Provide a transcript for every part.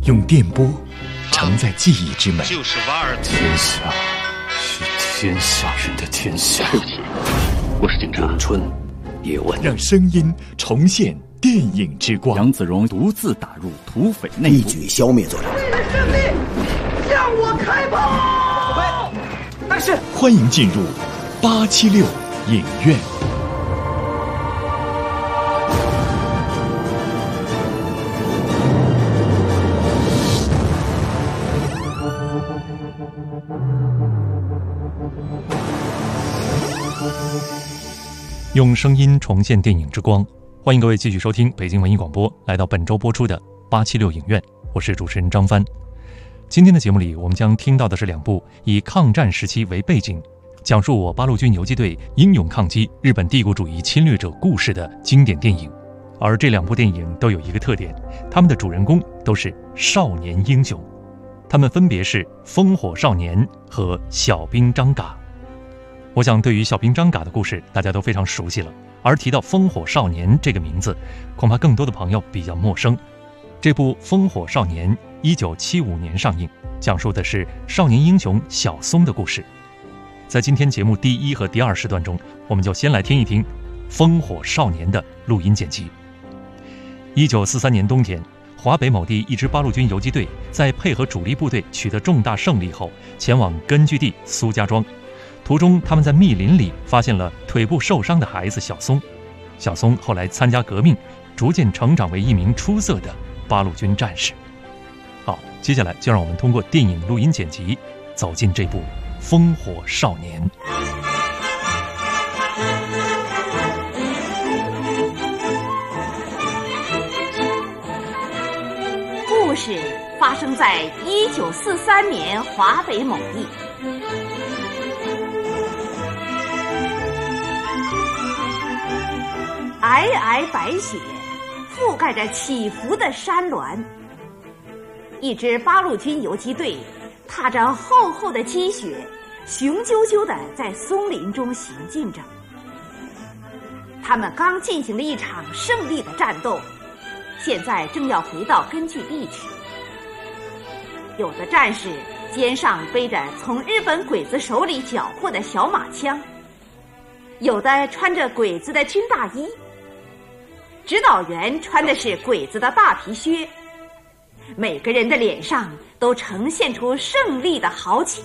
用电波承载记忆之美。 就是瓦尔特。 天下是天下人的天下。 对不起，我是警察。 咏春，叶问， 让声音重现电影之光。 杨子荣独自打入土匪内部， 一举消灭作者。 为了胜利，向我开炮！ 但是，欢迎进入876影院。 用声音重现电影之光，欢迎各位继续收听北京文艺广播，来到本周播出的876影院，我是主持人张帆。今天的节目里，我们将听到的是两部以抗战时期为背景，讲述我八路军游击队英勇抗击日本帝国主义侵略者故事的经典电影。而这两部电影都有一个特点，他们的主人公都是少年英雄，他们分别是烽火少年和小兵张嘎。我想对于小兵张嘎的故事大家都非常熟悉了，而提到烽火少年这个名字，恐怕更多的朋友比较陌生。这部烽火少年1975年上映，讲述的是少年英雄小松的故事。在今天节目第1和第2时段中，我们就先来听一听烽火少年的录音剪辑。1943年冬天，华北某地一支八路军游击队在配合主力部队取得重大胜利后，前往根据地苏家庄。途中，他们在密林里发现了腿部受伤的孩子小松。小松后来参加革命，逐渐成长为一名出色的八路军战士。好，接下来就让我们通过电影录音剪辑，走进这部《烽火少年》。 故事发生在1943年华北某地。皑皑白雪覆盖着起伏的山峦，一支八路军游击队踏着厚厚的积雪，雄赳赳地在松林中行进着。他们刚进行了一场胜利的战斗，现在正要回到根据地去。有的战士肩上背着从日本鬼子手里缴获的小马枪，有的穿着鬼子的军大衣，指导员穿的是鬼子的大皮靴，每个人的脸上都呈现出胜利的豪情。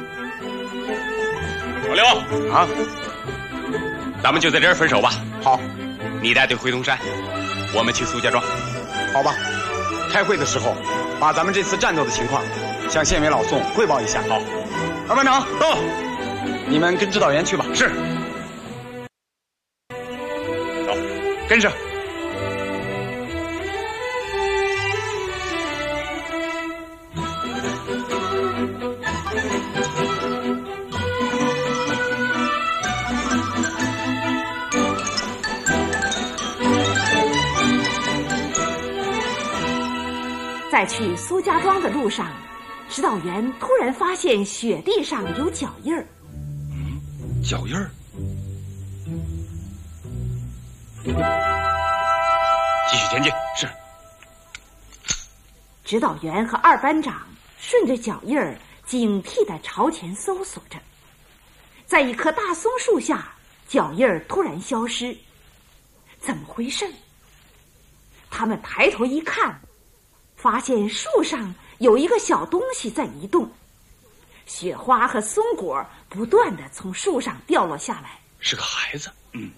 老刘啊，咱们就在这儿分手吧。 好， 你带队回东山，我们去苏家庄。 好吧，开会的时候把咱们这次战斗的情况向县委老宋汇报一下。 好， 二班长到， 你们跟指导员去吧。 是。走，跟上。 在去苏家庄的路上，指导员突然发现雪地上有脚印儿。 脚印儿。继续前进。是。 指导员和二班长顺着脚印儿警惕地朝前搜索着，在一棵大松树下，脚印儿突然消失，怎么回事？他们抬头一看，发现树上有一个小东西在移动，雪花和松果不断地从树上掉落下来。 是个孩子。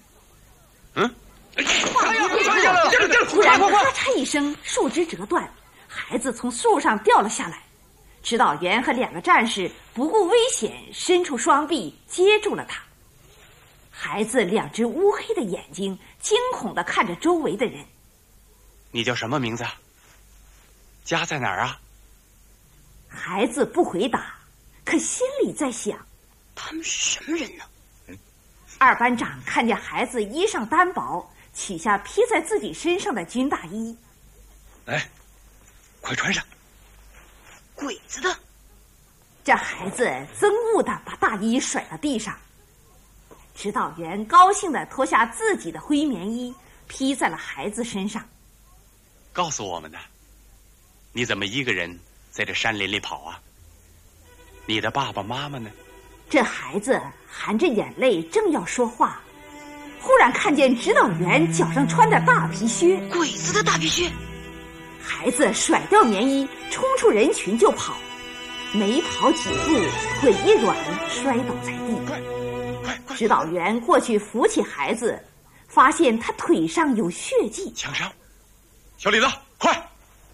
突然咔嚓一声，树枝折断，孩子从树上掉了下来。指导员和2个战士不顾危险，伸出双臂接住了他。孩子2只乌黑的眼睛惊恐地看着周围的人。 你叫什么名字？家在哪儿啊？ 孩子不回答，可心里在想， 他们是什么人呢？ 二班长看见孩子衣裳单薄，取下披在自己身上的军大衣。 来，快穿上。 鬼子的。 这孩子憎恶地把大衣甩到地上。指导员高兴地脱下自己的灰棉衣，披在了孩子身上。 告诉我们的， 你怎么一个人在这山林里跑啊？你的爸爸妈妈呢？ 这孩子含着眼泪正要说话，忽然看见指导员脚上穿的大皮靴。 鬼子的大皮靴！ 孩子甩掉棉衣，冲出人群就跑，没跑几步，腿一软，摔倒在地。指导员过去扶起孩子，发现他腿上有血迹， 枪伤。小李子，快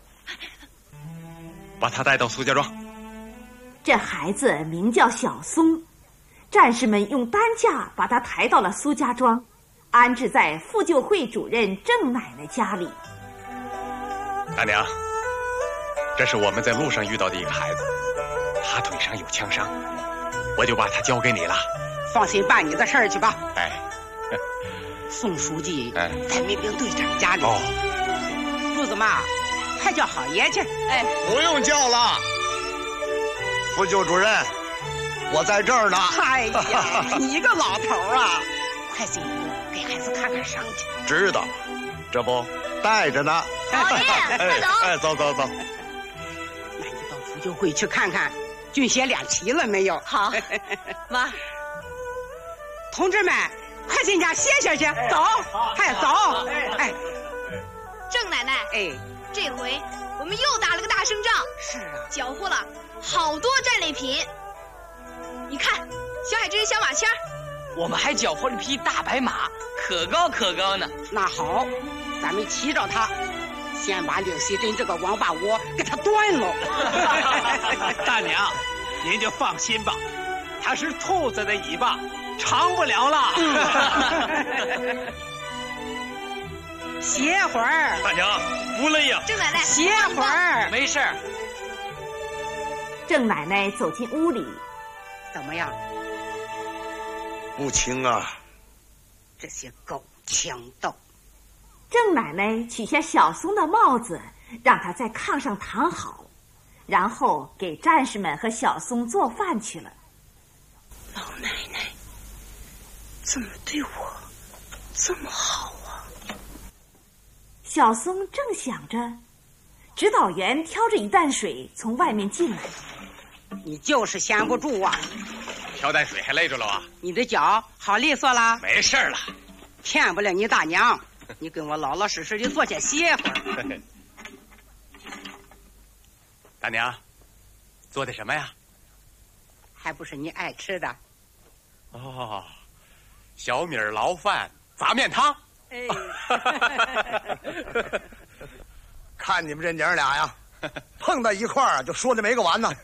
把他带到苏家庄。 这孩子名叫小松，战士们用担架把他抬到了苏家庄，安置在妇救会主任郑奶奶家里。 大娘，这是我们在路上遇到的一个孩子，他腿上有枪伤，我就把他交给你了。 放心办你的事儿去吧。 哎， 宋书记在民兵队长家里。 哦， 柱子妈，快叫好爷去。 哎，不用叫了，妇救主任，我在这儿呢。 哎呀，你个老头啊，快进屋给孩子看看伤去。 知道了，这不带着呢。 好爷，快走。 哎，走走走。 那你到妇救会去看看，军鞋练齐了没有？ 好，妈。 同志们，快进家歇歇去，走，快走！哎， 郑奶奶， 哎， 这回我们又打了个大胜仗， 是啊， 缴获了好多战利品。你看，小海珍小马签， 我们还缴获了匹大白马，可高可高呢。 那好，咱们骑着它，先把令西珍这个王八窝给它端喽。 大娘，您就放心吧，它是兔子的尾巴。长不了了。 歇会儿。 大娘，不累呀。 郑奶奶， 歇会儿。 没事。 郑奶奶走进屋里， 怎么样？ 不轻啊！ 这些狗强盗。 郑奶奶取下小松的帽子，让他在炕上躺好，然后给战士们和小松做饭去了。 老奶奶怎么对我这么好啊？ 小松正想着，指导员挑着一担水从外面进来。 你就是闲不住啊！ 挑担水还累着了啊？ 你的脚好利索了？ 没事了， 骗不了你大娘。你跟我老老实实的坐下歇会儿。 大娘，做的什么呀？ 还不是你爱吃的。 哦，小米捞饭杂面汤。 哎， 看你们这娘俩呀，碰到一块儿就说的没个完呢。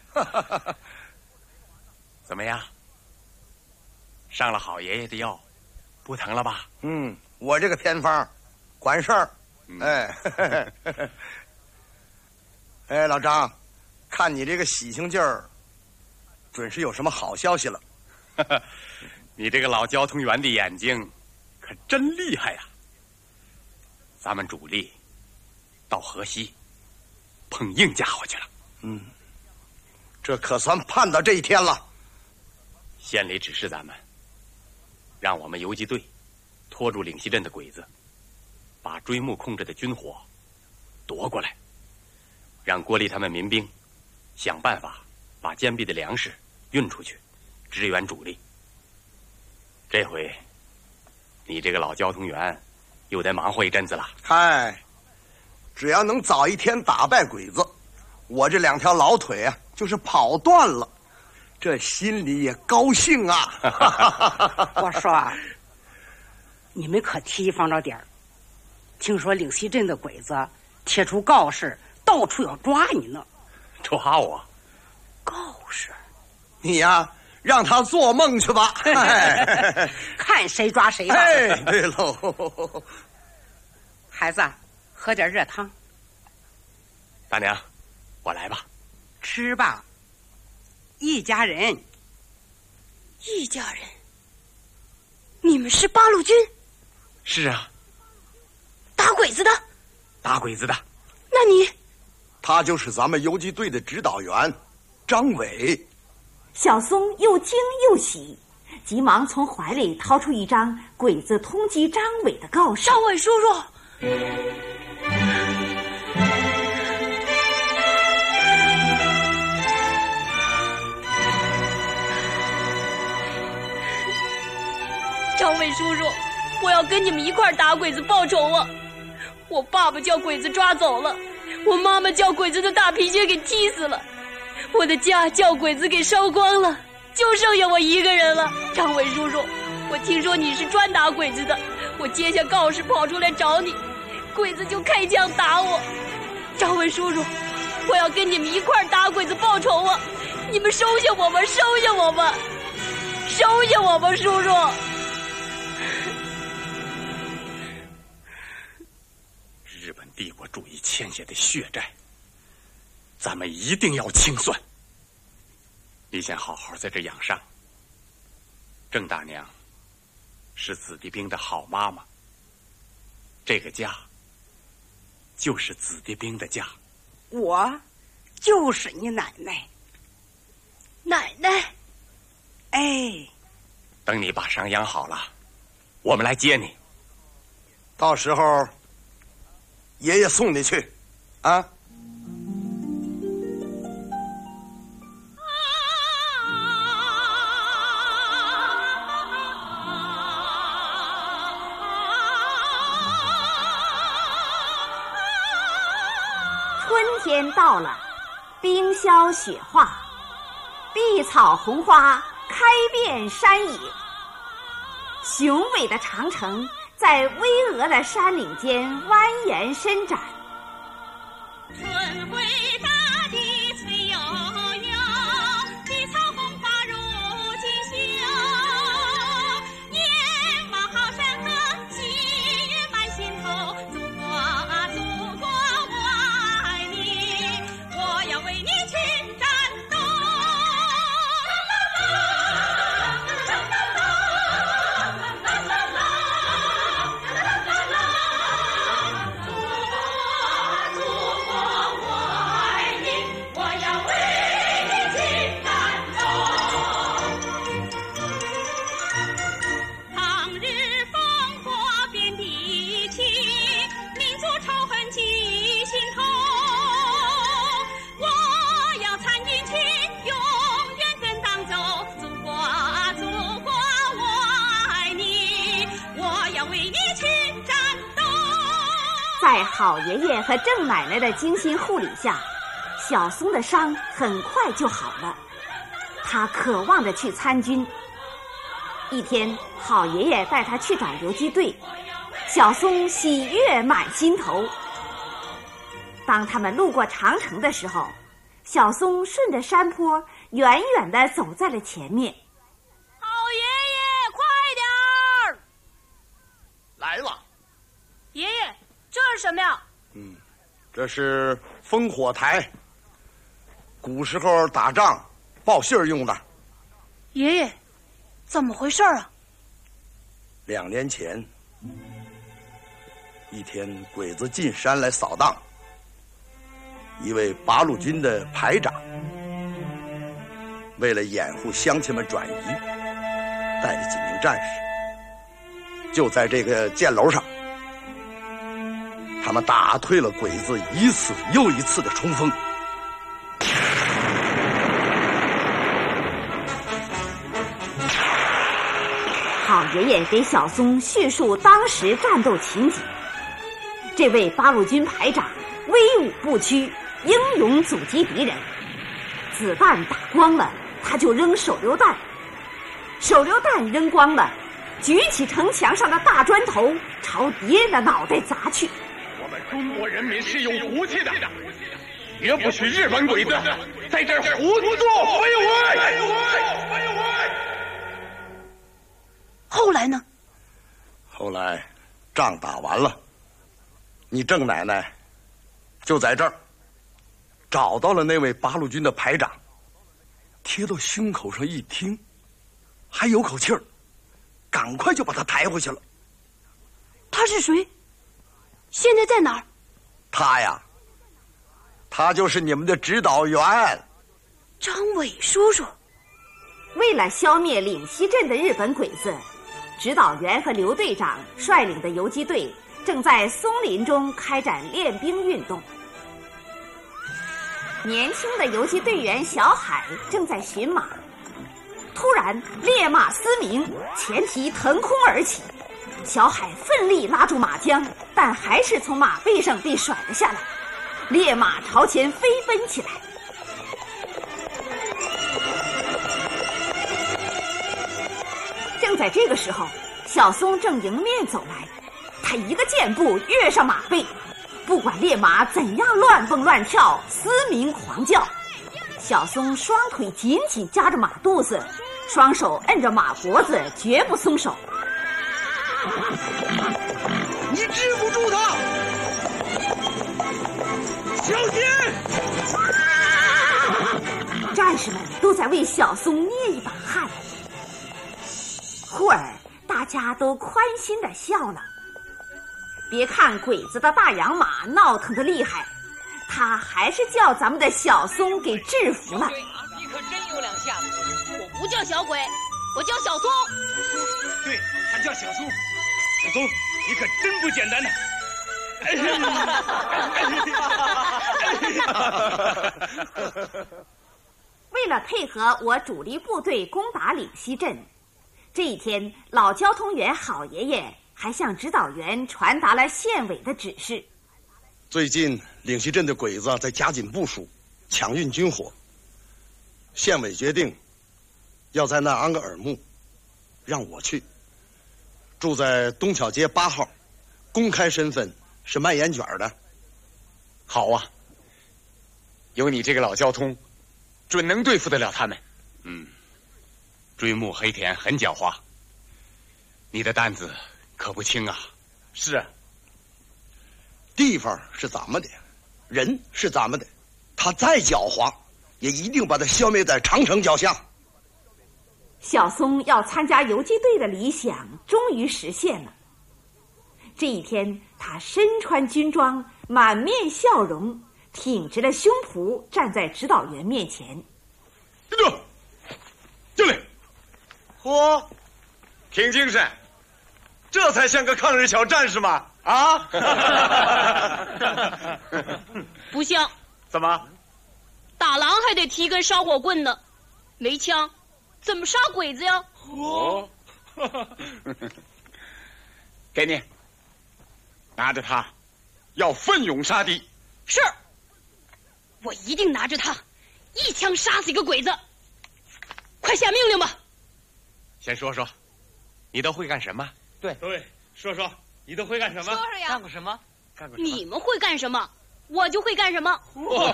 怎么样？上了好爷爷的药，不疼了吧？ 嗯，我这个偏方管事儿。哎，哎，老张，看你这个喜庆劲儿，准是有什么好消息了。 你这个老交通员的眼睛可真厉害呀！咱们主力到河西碰硬家伙去了。 嗯，这可算盼到这一天了。 县里指示咱们，让我们游击队拖住岭西镇的鬼子，把追木控制的军火夺过来，让郭丽他们民兵想办法把坚壁的粮食运出去，支援主力。这回你这个老交通员又得忙活一阵子了。 嗨，只要能早一天打败鬼子，我这两条老腿啊就是跑断了，这心里也高兴啊。 我说你们可提防着点儿，听说岭西镇的鬼子贴出告示，到处要抓你呢。 抓我？ 告示？ 你呀，让他做梦去吧。 看谁抓谁吧。 哎，对喽。 孩子，喝点热汤。 大娘，我来吧。 吃吧，一家人。 一家人？你们是八路军？ 是啊。 打鬼子的？ 打鬼子的。 那你？ 他就是咱们游击队的指导员张伟。 小松又惊又喜，急忙从怀里掏出一张鬼子通缉张伟的告示。 张伟叔叔， 叔叔，我要跟你们一块打鬼子报仇啊！我爸爸叫鬼子抓走了，我妈妈叫鬼子的大皮靴给踢死了，我的家叫鬼子给烧光了，就剩下我一个人了。张伟叔叔，我听说你是专打鬼子的，我接下告示跑出来找你，鬼子就开枪打我。张伟叔叔，我要跟你们一块打鬼子报仇啊！你们收下我吧，收下我吧，收下我吧，叔叔。 日本帝国主义欠下的血债，咱们一定要清算。你先好好在这养伤。郑大娘是子弟兵的好妈妈，这个家就是子弟兵的家。 我就是你奶奶。 奶奶， 哎， 等你把伤养好了，我们来接你。 到时候爷爷送你去，啊。 春天到了，冰消雪化，碧草红花开遍山野。雄伟的长城在巍峨的山岭间蜿蜒伸展。 春回大地翠悠悠，碧草红花如锦绣。眼望好山河，喜悦满心头。祖国啊，祖国，我爱你，我要为你去战斗。 在好爷爷和郑奶奶的精心护理下，小松的伤很快就好了。他渴望着去参军。一天，好爷爷带他去找游击队，小松喜悦满心头。当他们路过长城的时候，小松顺着山坡远远地走在了前面。 好爷爷，快点儿！ 来了。 爷爷，这是什么呀？ 这是烽火台，古时候打仗报信儿用的。 爷爷，怎么回事啊 ？2年前，一天鬼子进山来扫荡，一位八路军的排长为了掩护乡亲们转移，带着几名战士，就在这个箭楼上，他们打退了鬼子一次又一次的冲锋。 好爷爷给小松叙述当时战斗情景。这位八路军排长威武不屈，英勇阻击敌人。子弹打光了，他就扔手榴弹；手榴弹扔光了，举起城墙上的大砖头，朝敌人的脑袋砸去。 我们中国人民是有骨气的，绝不许日本鬼子在这儿胡作非为。 后来呢？ 后来仗打完了，你郑奶奶就在这儿找到了那位八路军的排长，贴到胸口上一听，还有口气儿，赶快就把他抬回去了。 他是谁？现在在哪儿？ 他呀，他就是你们的指导员张伟叔叔。 为了消灭岭西镇的日本鬼子，指导员和刘队长率领的游击队正在松林中开展练兵运动。年轻的游击队员小海正在驯马， 突然烈马嘶鸣，前蹄腾空而起。小海奋力拉住马缰，但还是从马背上被甩了下来。烈马朝前飞奔起来。正在这个时候，小松正迎面走来，他一个箭步跃上马背，不管烈马怎样乱蹦乱跳，嘶鸣狂叫，小松双腿紧紧夹着马肚子，双手摁着马脖子，绝不松手。 你制不住他，小心！ 战士们都在为小松捏一把汗。忽而大家都宽心地笑了。别看鬼子的大洋马闹腾得厉害，他还是叫咱们的小松给制服了。 你可真有两下子！我不叫小鬼，我叫小松。 对，他叫小松。小松，你可真不简单呢！ 为了配合我主力部队攻打岭西镇，这一天老交通员郝爷爷还向指导员传达了县委的指示。 最近岭西镇的鬼子在加紧部署，抢运军火。县委决定要在那安个耳目，让我去。住在东巧街8号，公开身份是卖烟卷的。 好啊，有你这个老交通，准能对付得了他们。 追牧黑田很狡猾，你的担子可不轻啊。 是啊，地方是咱们的，人是咱们的，他再狡猾，也一定把他消灭在长城脚下。 小松要参加游击队的理想终于实现了。这一天，他身穿军装，满面笑容，挺直了胸脯，站在指导员面前。 站住！进来！ 嚯，挺精神，这才像个抗日小战士嘛！啊！ 不像。 怎么？ 打狼还得提根烧火棍呢，没枪怎么杀鬼子呀？ 哦， 给你，拿着它，要奋勇杀敌。 是，我一定拿着它，一枪杀死一个鬼子。快下命令吧！ 先说说，你都会干什么？ 对，说说你都会干什么？ 说说呀！ 干过什么？ 你们会干什么，我就会干什么。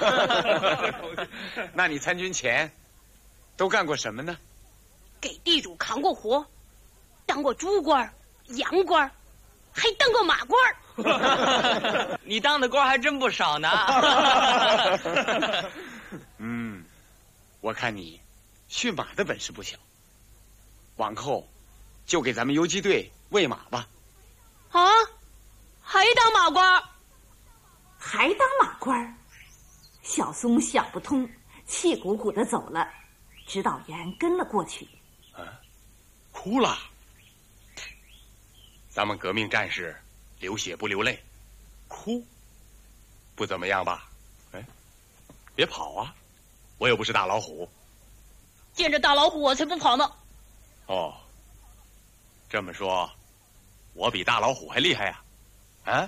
那你参军前都干过什么呢？ 给地主扛过活，当过猪官、羊官，还当过马官。 你当的官还真不少呢。 我看你驯马的本事不小，往后就给咱们游击队喂马吧。 啊，还当马官？ 还当马官？小松想不通，气鼓鼓的走了。指导员跟了过去。 哭了。咱们革命战士流血不流泪，哭不怎么样吧？别跑啊！我又不是大老虎。 见着大老虎我才不跑呢。 哦，这么说，我比大老虎还厉害呀？啊？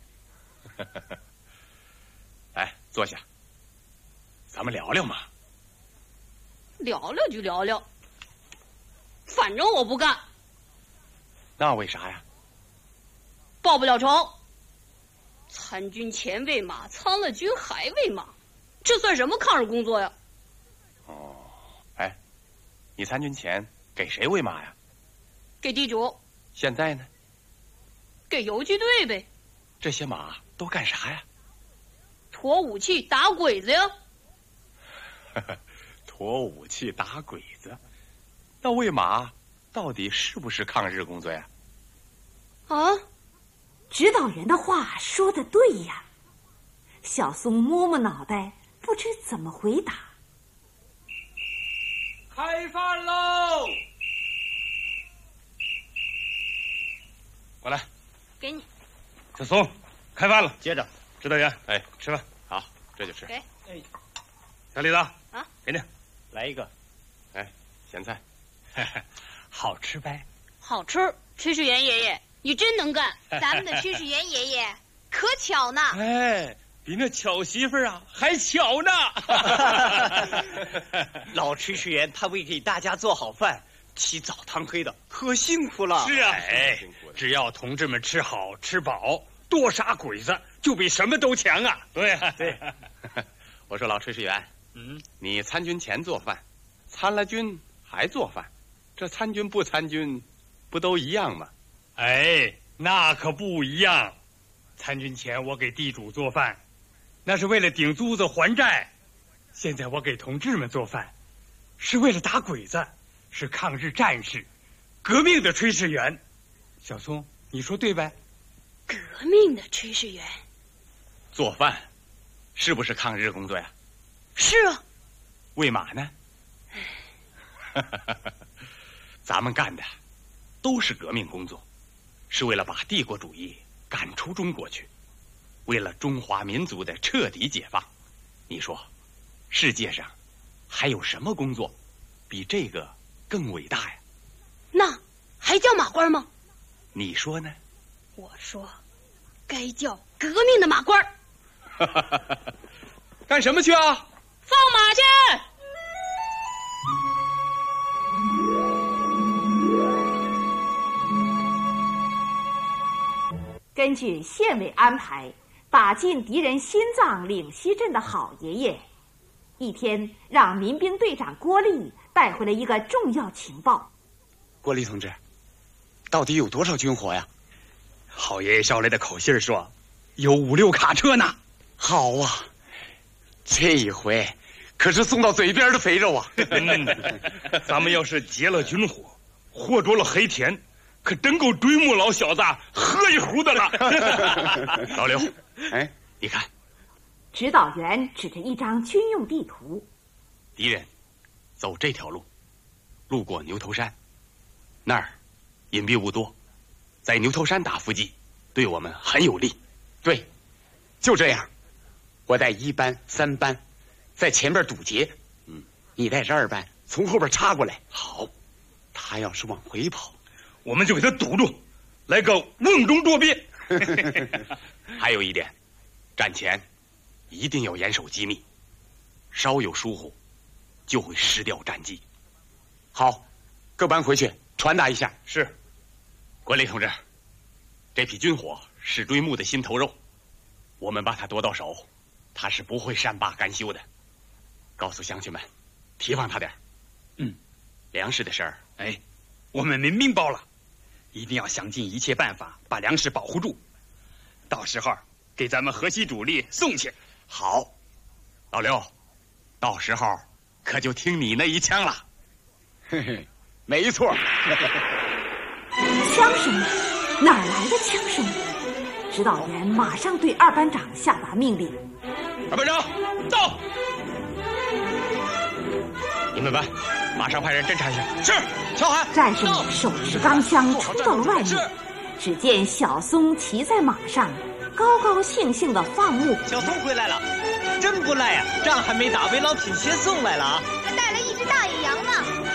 来，坐下，咱们聊聊嘛。 聊聊就聊聊，反正我不干。 那为啥呀？ 报不了仇。参军前喂马，参了军还喂马，这算什么抗日工作呀？ 哦，你参军前给谁喂马呀？ 给地主。 现在呢？ 给游击队呗。 这些马都干啥呀？ 驮武器打鬼子呀。 驮武器打鬼子，那喂马到底是不是抗日工作呀？ 啊，指导员的话说得对呀。小松摸摸脑袋，不知怎么回答。 开饭喽！ 过来， 给你。 小松，开饭了。接着，指导员，吃饭。 好，这就吃。 给。 小李子啊， 给你。 来一个。 咸菜。 好吃呗？ 好吃。炊事员爷爷，你真能干！ 咱们的炊事员爷爷可巧呢。 哎，比那巧媳妇啊还巧呢。 老炊事员他为给大家做好饭，起早贪黑的，可辛苦了。 是啊，哎，只要同志们吃好吃饱，多杀鬼子就比什么都强啊！对啊，对。 我说老炊事员，你参军前做饭，参了军还做饭，这参军不参军，不都一样吗？ 哎，那可不一样。参军前我给地主做饭，那是为了顶租子还债；现在我给同志们做饭，是为了打鬼子，是抗日战士，革命的炊事员。小松，你说对呗？ 革命的炊事员， 做饭是不是抗日工作呀？ 是啊。 为嘛呢？咱们干的都是革命工作，是为了把帝国主义赶出中国去，为了中华民族的彻底解放。你说，世界上还有什么工作比这个更伟大呀？ 那还叫马官吗？ 你说呢？ 我说，该叫革命的马官。 干什么去啊？ 放马去！ 根据县委安排，打进敌人心脏岭西镇的好爷爷，一天让民兵队长郭立带回了一个重要情报。 郭立同志，到底有多少军火呀？ 好爷爷捎来的口信说，有5、6卡车呢。 好啊，这一回可是送到嘴边的肥肉啊！ 咱们要是劫了军火，获着了黑田，可真够追木老小子喝一壶的了。 老刘，哎，你看， 指导员指着一张军用地图， 敌人走这条路，路过牛头山，那儿隐蔽物多，在牛头山打伏击，对我们很有利。 对，就这样，我带1班、3班在前边堵截，你带着2班从后边插过来。 好， 他要是往回跑， 我们就给他堵住，来个瓮中捉鳖。 还有一点，战前一定要严守机密，稍有疏忽就会失掉战机。 好，各班回去传达一下。 是。 关立同志，这批军火是追木的心头肉，我们把它夺到手，他是不会善罢甘休的。告诉乡亲们，提防他点。粮食的事儿， 哎，我们民兵包了，一定要想尽一切办法把粮食保护住，到时候给咱们河西主力送去。 好，老刘，到时候可就听你那一枪了。 嘿嘿，没错。 枪声？哪儿来的枪声？指导员马上对2班长下达命令。 2班长，到！你们班马上派人侦查一下。 是，乔涵。 战士们手持钢枪冲到了外面，只见小松骑在马上，高高兴兴地放牧。 小松回来了，真不赖呀！仗还没打，为老品先送来了啊！ 还带了一只大野羊呢。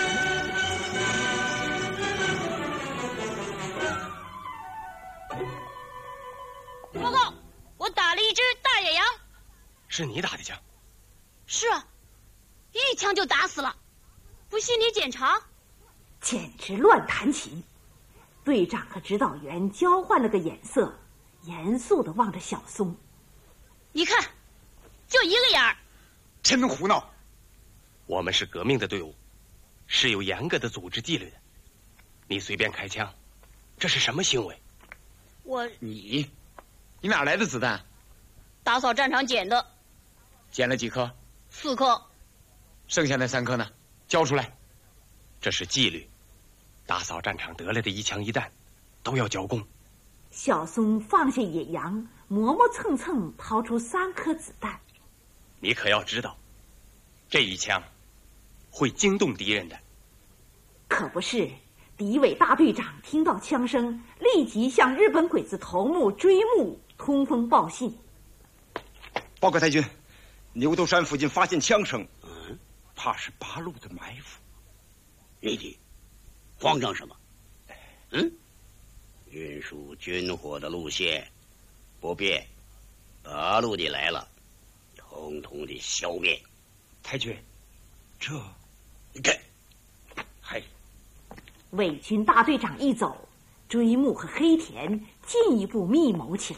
报告，我打了一只大野羊。 是你打的枪？ 是啊，一枪就打死了。不信你检查。 简直乱弹琴。队长和指导员交换了个眼色，严肃地望着小松。 你看，就一个眼儿。 真胡闹！ 我们是革命的队伍，是有严格的组织纪律的。你随便开枪，这是什么行为？ 你哪来的子弹？ 打扫战场捡的。 捡了几颗 ？4颗。 剩下那3颗呢？交出来。 这是纪律，打扫战场得来的一枪一弹都要交工。 小松放下野羊，磨磨蹭蹭掏出3颗子弹。 你可要知道，这一枪会惊动敌人的。 可不是，敌伪大队长听到枪声，立即向日本鬼子头目追木通风报信。 报告太君，牛头山附近发现枪声，怕是八路的埋伏。 玉帝， 慌张什么？运输军火的路线不变，八路的来了，统统的消灭。 太君，这你看， 伪军大队长一走，追木和黑田进一步密谋起来。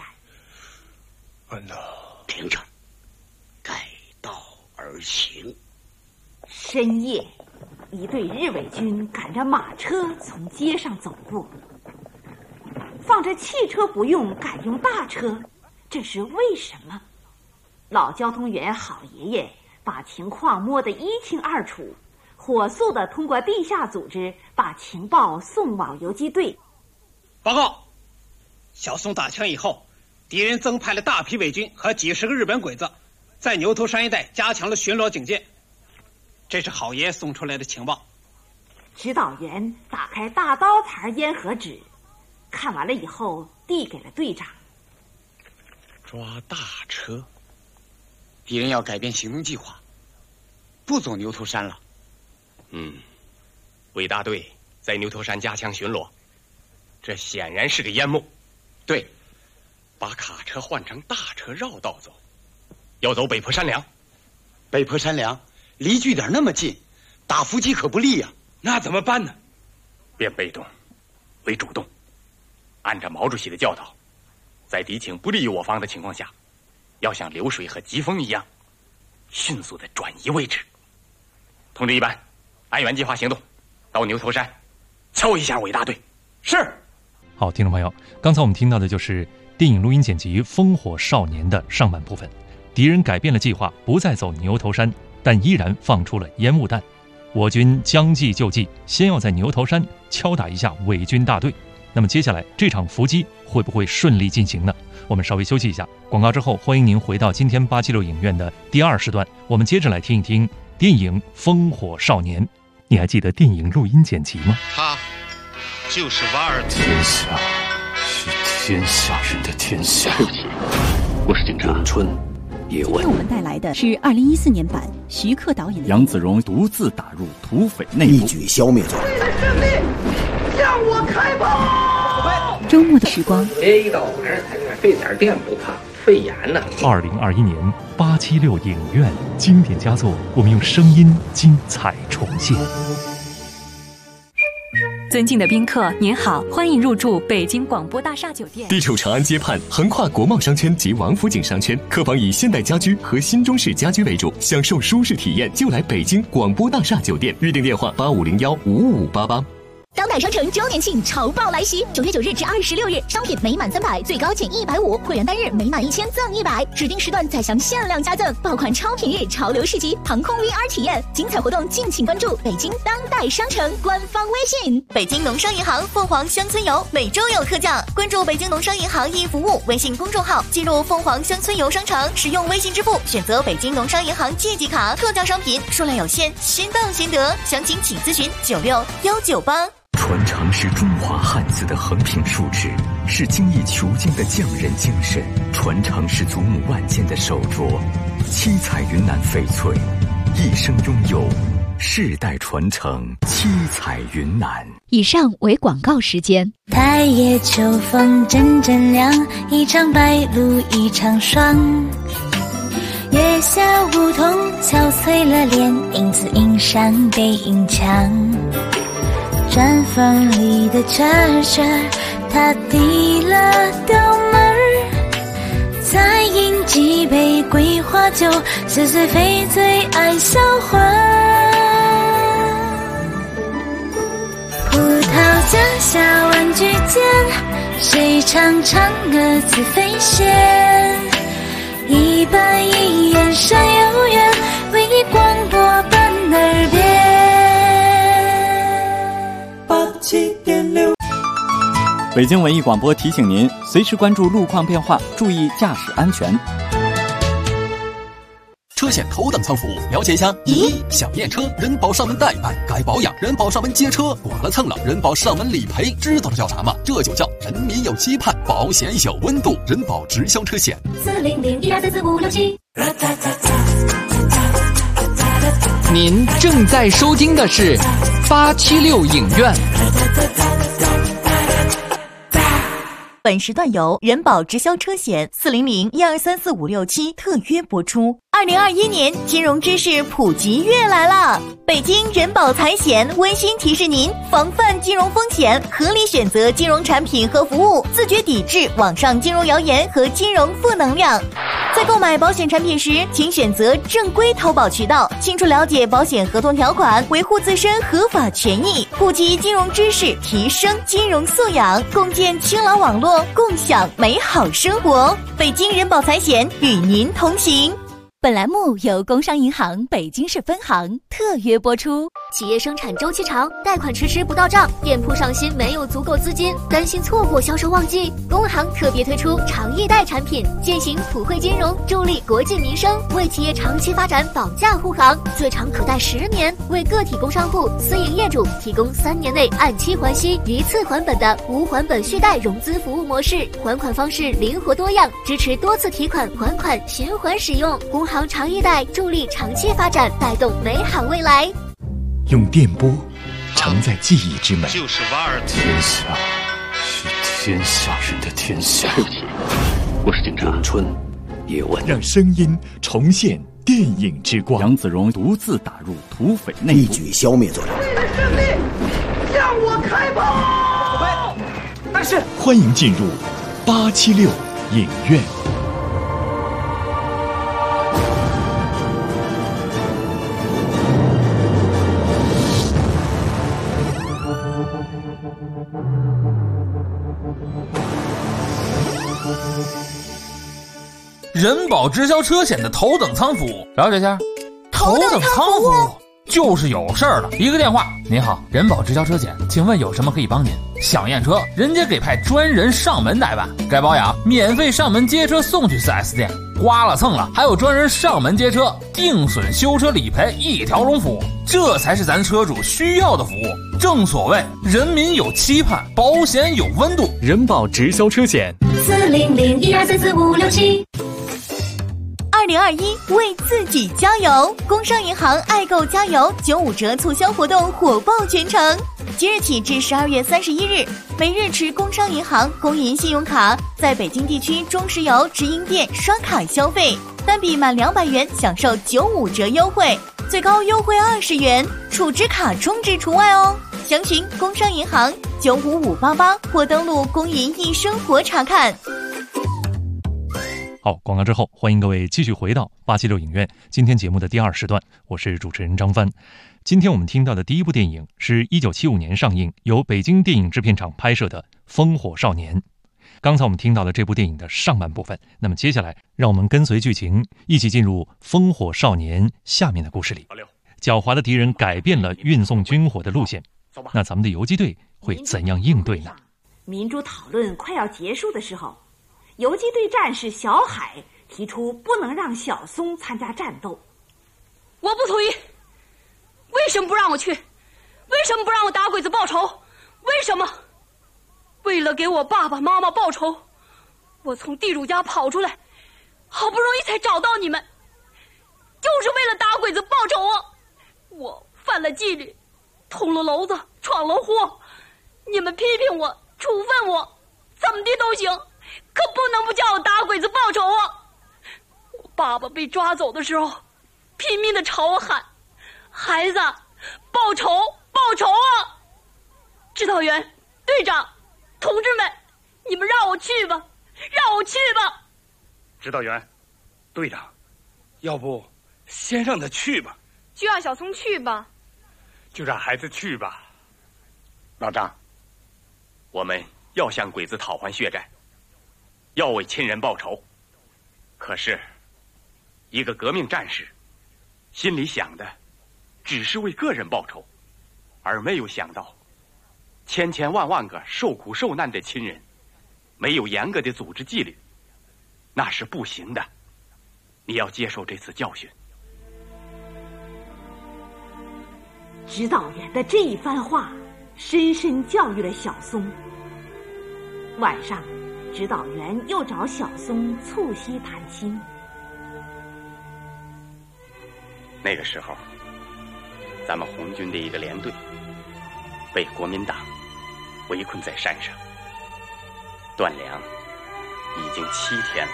听着，改道而行。 深夜，一队日伪军赶着马车从街上走过，放着汽车不用，改用大车，这是为什么？老交通员郝爷爷把情况摸得一清二楚，火速地通过地下组织把情报送往游击队。 报告，小宋打枪以后，敌人增派了大批伪军和几十个日本鬼子，在牛头山一带加强了巡逻警戒。这是郝爷送出来的情报。 指导员打开大刀牌烟盒纸，看完了以后递给了队长。 抓大车，敌人要改变行动计划，不走牛头山了。 伪大队在牛头山加强巡逻，这显然是个烟幕。 对， 把卡车换成大车绕道走，要走北坡山梁。 北坡山梁离据点那么近，打伏击可不利呀。 那怎么办呢？变被动为主动，按照毛主席的教导，在敌情不利于我方的情况下，要像流水和疾风一样，迅速的转移位置。通知一班，按原计划行动，到牛头山敲一下伪大队。 是。 好，听众朋友，刚才我们听到的就是电影录音剪辑《烽火少年》的上半部分。敌人改变了计划，不再走牛头山，但依然放出了烟雾弹。我军将计就计，先要在牛头山敲打一下伪军大队。那么接下来这场伏击会不会顺利进行呢？我们稍微休息一下，广告之后欢迎您回到今天876影院的第2时段，我们接着来听一听电影《烽火少年》。你还记得电影录音剪辑吗？ 他就是瓦尔特。 天下是天下人的天下。 对不起，我是警察。 咏春叶问。 今天我们带来的是2014年版徐克导演的杨子荣独自打入土匪内部， 一举消灭罪。 为了胜利，向我开炮！ 周末的时光， 这一到晚上在这费点电不怕，肺炎呢。 2021年876影院经典佳作，我们用声音精彩重现。 尊敬的宾客，您好，欢迎入住北京广播大厦酒店。 地处长安街畔，横跨国贸商圈及王府井商圈，客房以现代家居和新中式家居为主，享受舒适体验就来北京广播大厦酒店。预订电话85015588。 当代商城周年庆潮爆来袭，9月9日至26日，商品每满300最高减150，会员单日每满1000赠100，指定时段再享限量加赠，爆款超品日潮流市集，航空 VR 体验，精彩活动敬请关注北京当代商城官方微信。北京农商银行凤凰乡村游每周有特价，关注北京农商银行易服务微信公众号，进入凤凰乡村游商城，使用微信支付，选择北京农商银行借记卡，特价商品数量有限，先到先得，详情请咨询96198。 传承是中华汉字的横平竖直，是精益求精的匠人精神；传承是祖母万件的手镯，七彩云南翡翠，一生拥有，世代传承，七彩云南。 以上为广告时间。 太夜秋风阵阵凉，一场白露一场霜。月下梧桐憔悴了脸，影子映上背影墙。毡房里的车车，他递了刀门儿，再饮几杯桂花酒，似水非醉爱销魂。葡萄架下玩具间，谁唱嫦娥自飞仙？一板一眼山有缘，为你广播伴耳边。 87.6。 北京文艺广播提醒您，随时关注路况变化，注意驾驶安全。 车险头等舱服务，了解一下。1. 想验车，人保上门代办；该保养，人保上门接车；剐了蹭了，人保上门理赔。知道这叫啥吗？这就叫人民有期盼，保险有温度，人保直销车险。 40012444567。 您正在收听的是876影院。 本时段由人保直销车险400-1234567特约播出。2021年金融知识普及月来了，北京人保财险温馨提示您防范金融风险，合理选择金融产品和服务，自觉抵制网上金融谣言和金融负能量。在购买保险产品时，请选择正规投保渠道，清楚了解保险合同条款，维护自身合法权益，普及金融知识，提升金融素养，共建清朗网络，共享美好生活。北京人保财险与您同行。 本栏目由工商银行北京市分行特约播出。 企业生产周期长，贷款迟迟不到账，店铺上新没有足够资金，担心错过销售旺季，工行特别推出长易贷产品，践行普惠金融，助力国计民生，为企业长期发展保驾护航，最长可贷10年，为个体工商户、私营业主提供3年内按期还息、一次还本的无还本续贷融资服务模式，还款方式灵活多样，支持多次提款还款循环使用。工行长易贷助力长期发展，带动美好未来。 用电波承载记忆之美。 就是瓦尔特。 天下是天下人的天下。 对不起，我是警察。 咏春叶问， 让声音重现电影之光。 杨子荣独自打入土匪内部， 一举消灭作者。 为了胜利，向我开炮！ 但是， 欢迎进入876影院。 人保直销车险的头等舱服务，了解下。头等舱服务就是有事儿了，一个电话。您好，人保直销车险，请问有什么可以帮您？想验车，人家给派专人上门代办；该保养，免费上门接车送去 4S 店。刮了蹭了，还有专人上门接车，定损修车理赔一条龙服务，这才是咱车主需要的服务。正所谓人民有期盼，保险有温度。 人保直销车险 400-1234567。2021为自己加油！工商银行爱购加油95折促销活动火爆全城，即日起至12月31日，每日持工商银行工银信用卡在北京地区中石油直营店刷卡消费，单笔满200元享受95折优惠，最高优惠20元，储值卡充值除外哦。详询工商银行95588或登录工银易生活查看。 好，广告之后，欢迎各位继续回到876影院今天节目的第2时段，我是主持人张帆。今天我们听到的第一部电影是1975年上映，由北京电影制片厂拍摄的《烽火少年》。刚才我们听到了这部电影的上半部分，那么接下来让我们跟随剧情一起进入《烽火少年》下面的故事里。狡猾的敌人改变了运送军火的路线，那咱们的游击队会怎样应对呢？ 民主讨论快要结束的时候，游击队战士小海提出不能让小松参加战斗。 我不同意。为什么不让我去？为什么不让我打鬼子报仇？为什么？为了给我爸爸妈妈报仇，我从地主家跑出来，好不容易才找到你们，就是为了打鬼子报仇啊！我犯了纪律，捅了娄子，闯了祸，你们批评我，处分我，怎么的都行，可不能不叫我打鬼子报仇啊！我爸爸被抓走的时候，拼命的朝我喊：“孩子，报仇，报仇啊！”指导员、队长、同志们，你们让我去吧，让我去吧！ 指导员、队长，要不先让他去吧？ 就让小松去吧。 就让孩子去吧。 老张，我们要向鬼子讨还血债，要为亲人报仇。可是，一个革命战士心里想的只是为个人报仇，而没有想到千千万万个受苦受难的亲人没有严格的组织纪律，那是不行的。你要接受这次教训。 指导员的这一番话深深教育了小松。晚上，指导员又找小松促膝谈心。 那个时候， 咱们红军的一个连队被国民党围困在山上，断粮已经7天了。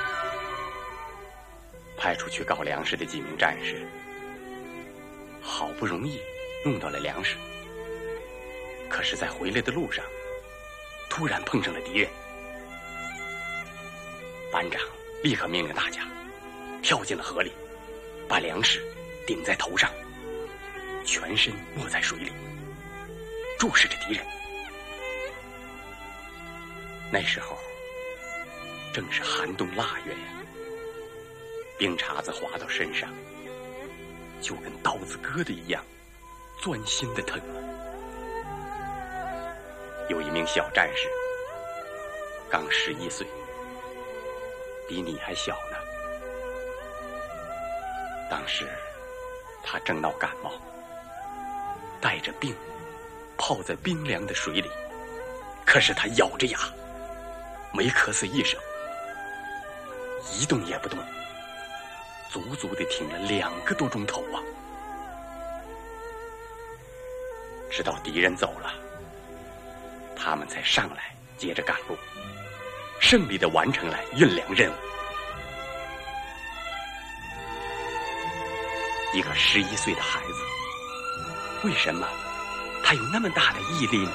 派出去搞粮食的几名战士，好不容易弄到了粮食，可是在回来的路上突然碰上了敌人。班长立刻命令大家跳进了河里，把粮食顶在头上，全身没在水里，注视着敌人。那时候正是寒冬腊月呀，冰碴子划到身上就跟刀子割的一样，钻心的疼。有一名小战士刚11岁，比你还小呢。当时他正闹感冒，带着病泡在冰凉的水里，可是他咬着牙没咳嗽一声，一动也不动，足足地挺了2个多钟头啊。直到敌人走了，他们才上来接着赶路，胜利地完成了运粮任务。一个11岁的孩子，为什么他有那么大的毅力呢？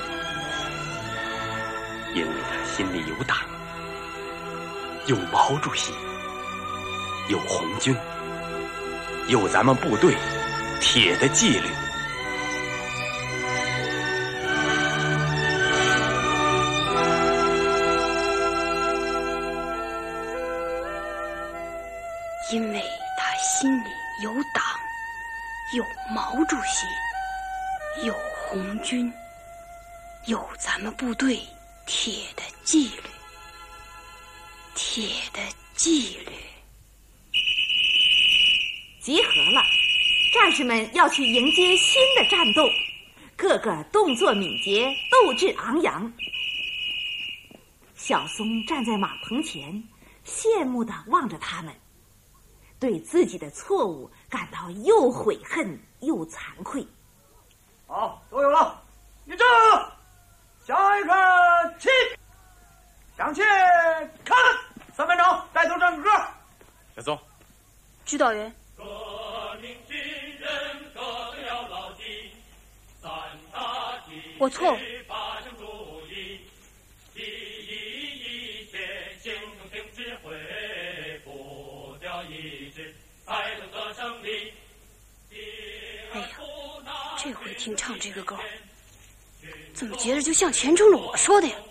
因为他心里有党，有毛主席，有红军，有咱们部队铁的纪律。 因为他心里有党，有毛主席，有红军，有咱们部队铁的纪律，铁的纪律。 集合了，战士们要去迎接新的战斗，个个动作敏捷，斗志昂扬。小松站在马棚前，羡慕地望着他们，对自己的错误感到又悔恨又惭愧。 好，都有了，立正，下一个起，向前看，3班长带头唱歌。 小松， 指导员。 革命军人革命要牢记3大纪律， 我错了。 8项注意，第一切行动听指挥，不掉意志，才能得胜利。 哎呀，这回听唱这个歌，怎么觉得就像前冲着我说的呀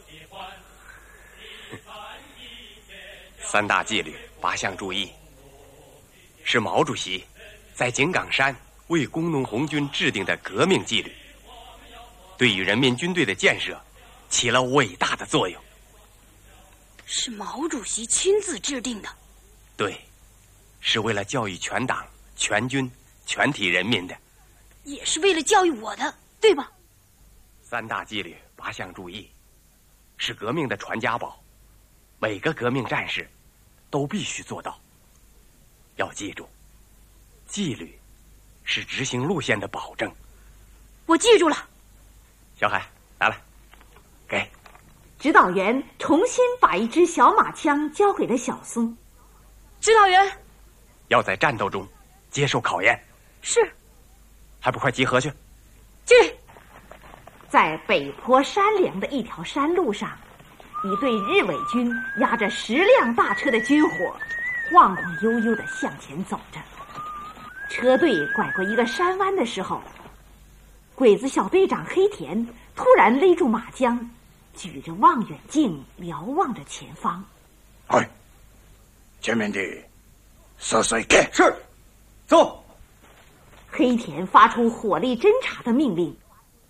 ？3大纪律8项注意，是毛主席在井冈山为工农红军制定的革命纪律，对于人民军队的建设起了伟大的作用。 是毛主席亲自制定的？ 对，是为了教育全党、全军、全体人民的， 也是为了教育我的，对吧 ？3大纪律8项注意，是革命的传家宝，每个革命战士都必须做到。要记住，纪律是执行路线的保证。 我记住了。 小海，拿来，给。 指导员重新把一支小马枪交给了小松。 指导员， 要在战斗中接受考验。 是。 还不快集合去？ 去。 在北坡山梁的一条山路上，一队日伪军压着10辆大车的军火，晃晃悠悠地向前走着。车队拐过一个山弯的时候，鬼子小队长黑田突然勒住马缰，举着望远镜瞭望着前方。 哎，前面的是谁给？是，走。 黑田发出火力侦察的命令，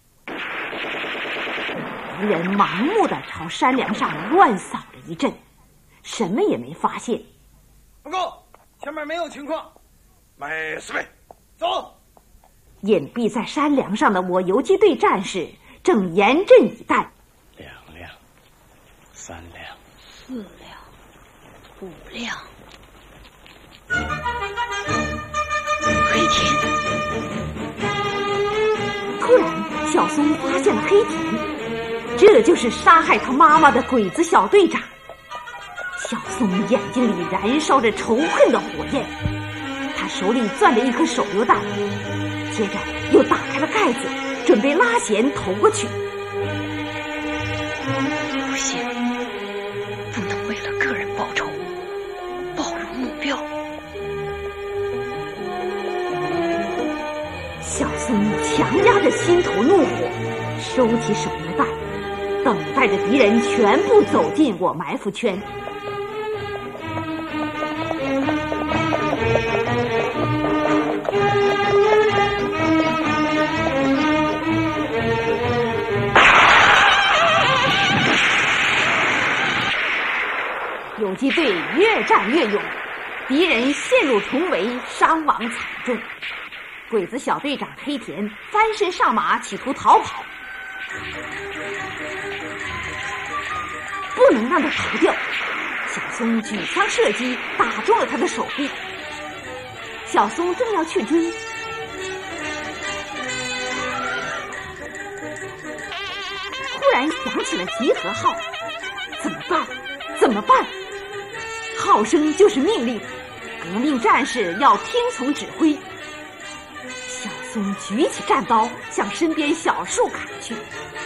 敌人盲目地朝山梁上乱扫了一阵，什么也没发现。 报告，前面没有情况。没事呗，走。 隐蔽在山梁上的我游击队战士正严阵以待。 2辆，3辆 ，4辆，5辆。黑田， 松发现了黑田，这就是杀害他妈妈的鬼子小队长。小松眼睛里燃烧着仇恨的火焰，他手里攥着一颗手榴弹，接着又打开了盖子，准备拉弦投过去。 不行，不能为了个人报仇，暴露目标。 小松强压着心头怒火，收起手榴弹，等待着敌人全部走进我埋伏圈。游击队越战越勇，敌人陷入重围，伤亡惨重。鬼子小队长黑田翻身上马，企图逃跑，不能让他逃掉。小松举枪射击，打中了他的手臂。小松正要去追，忽然响起了集合号，怎么办？怎么办？号声就是命令，革命战士要听从指挥。小松举起战刀，向身边小树砍去。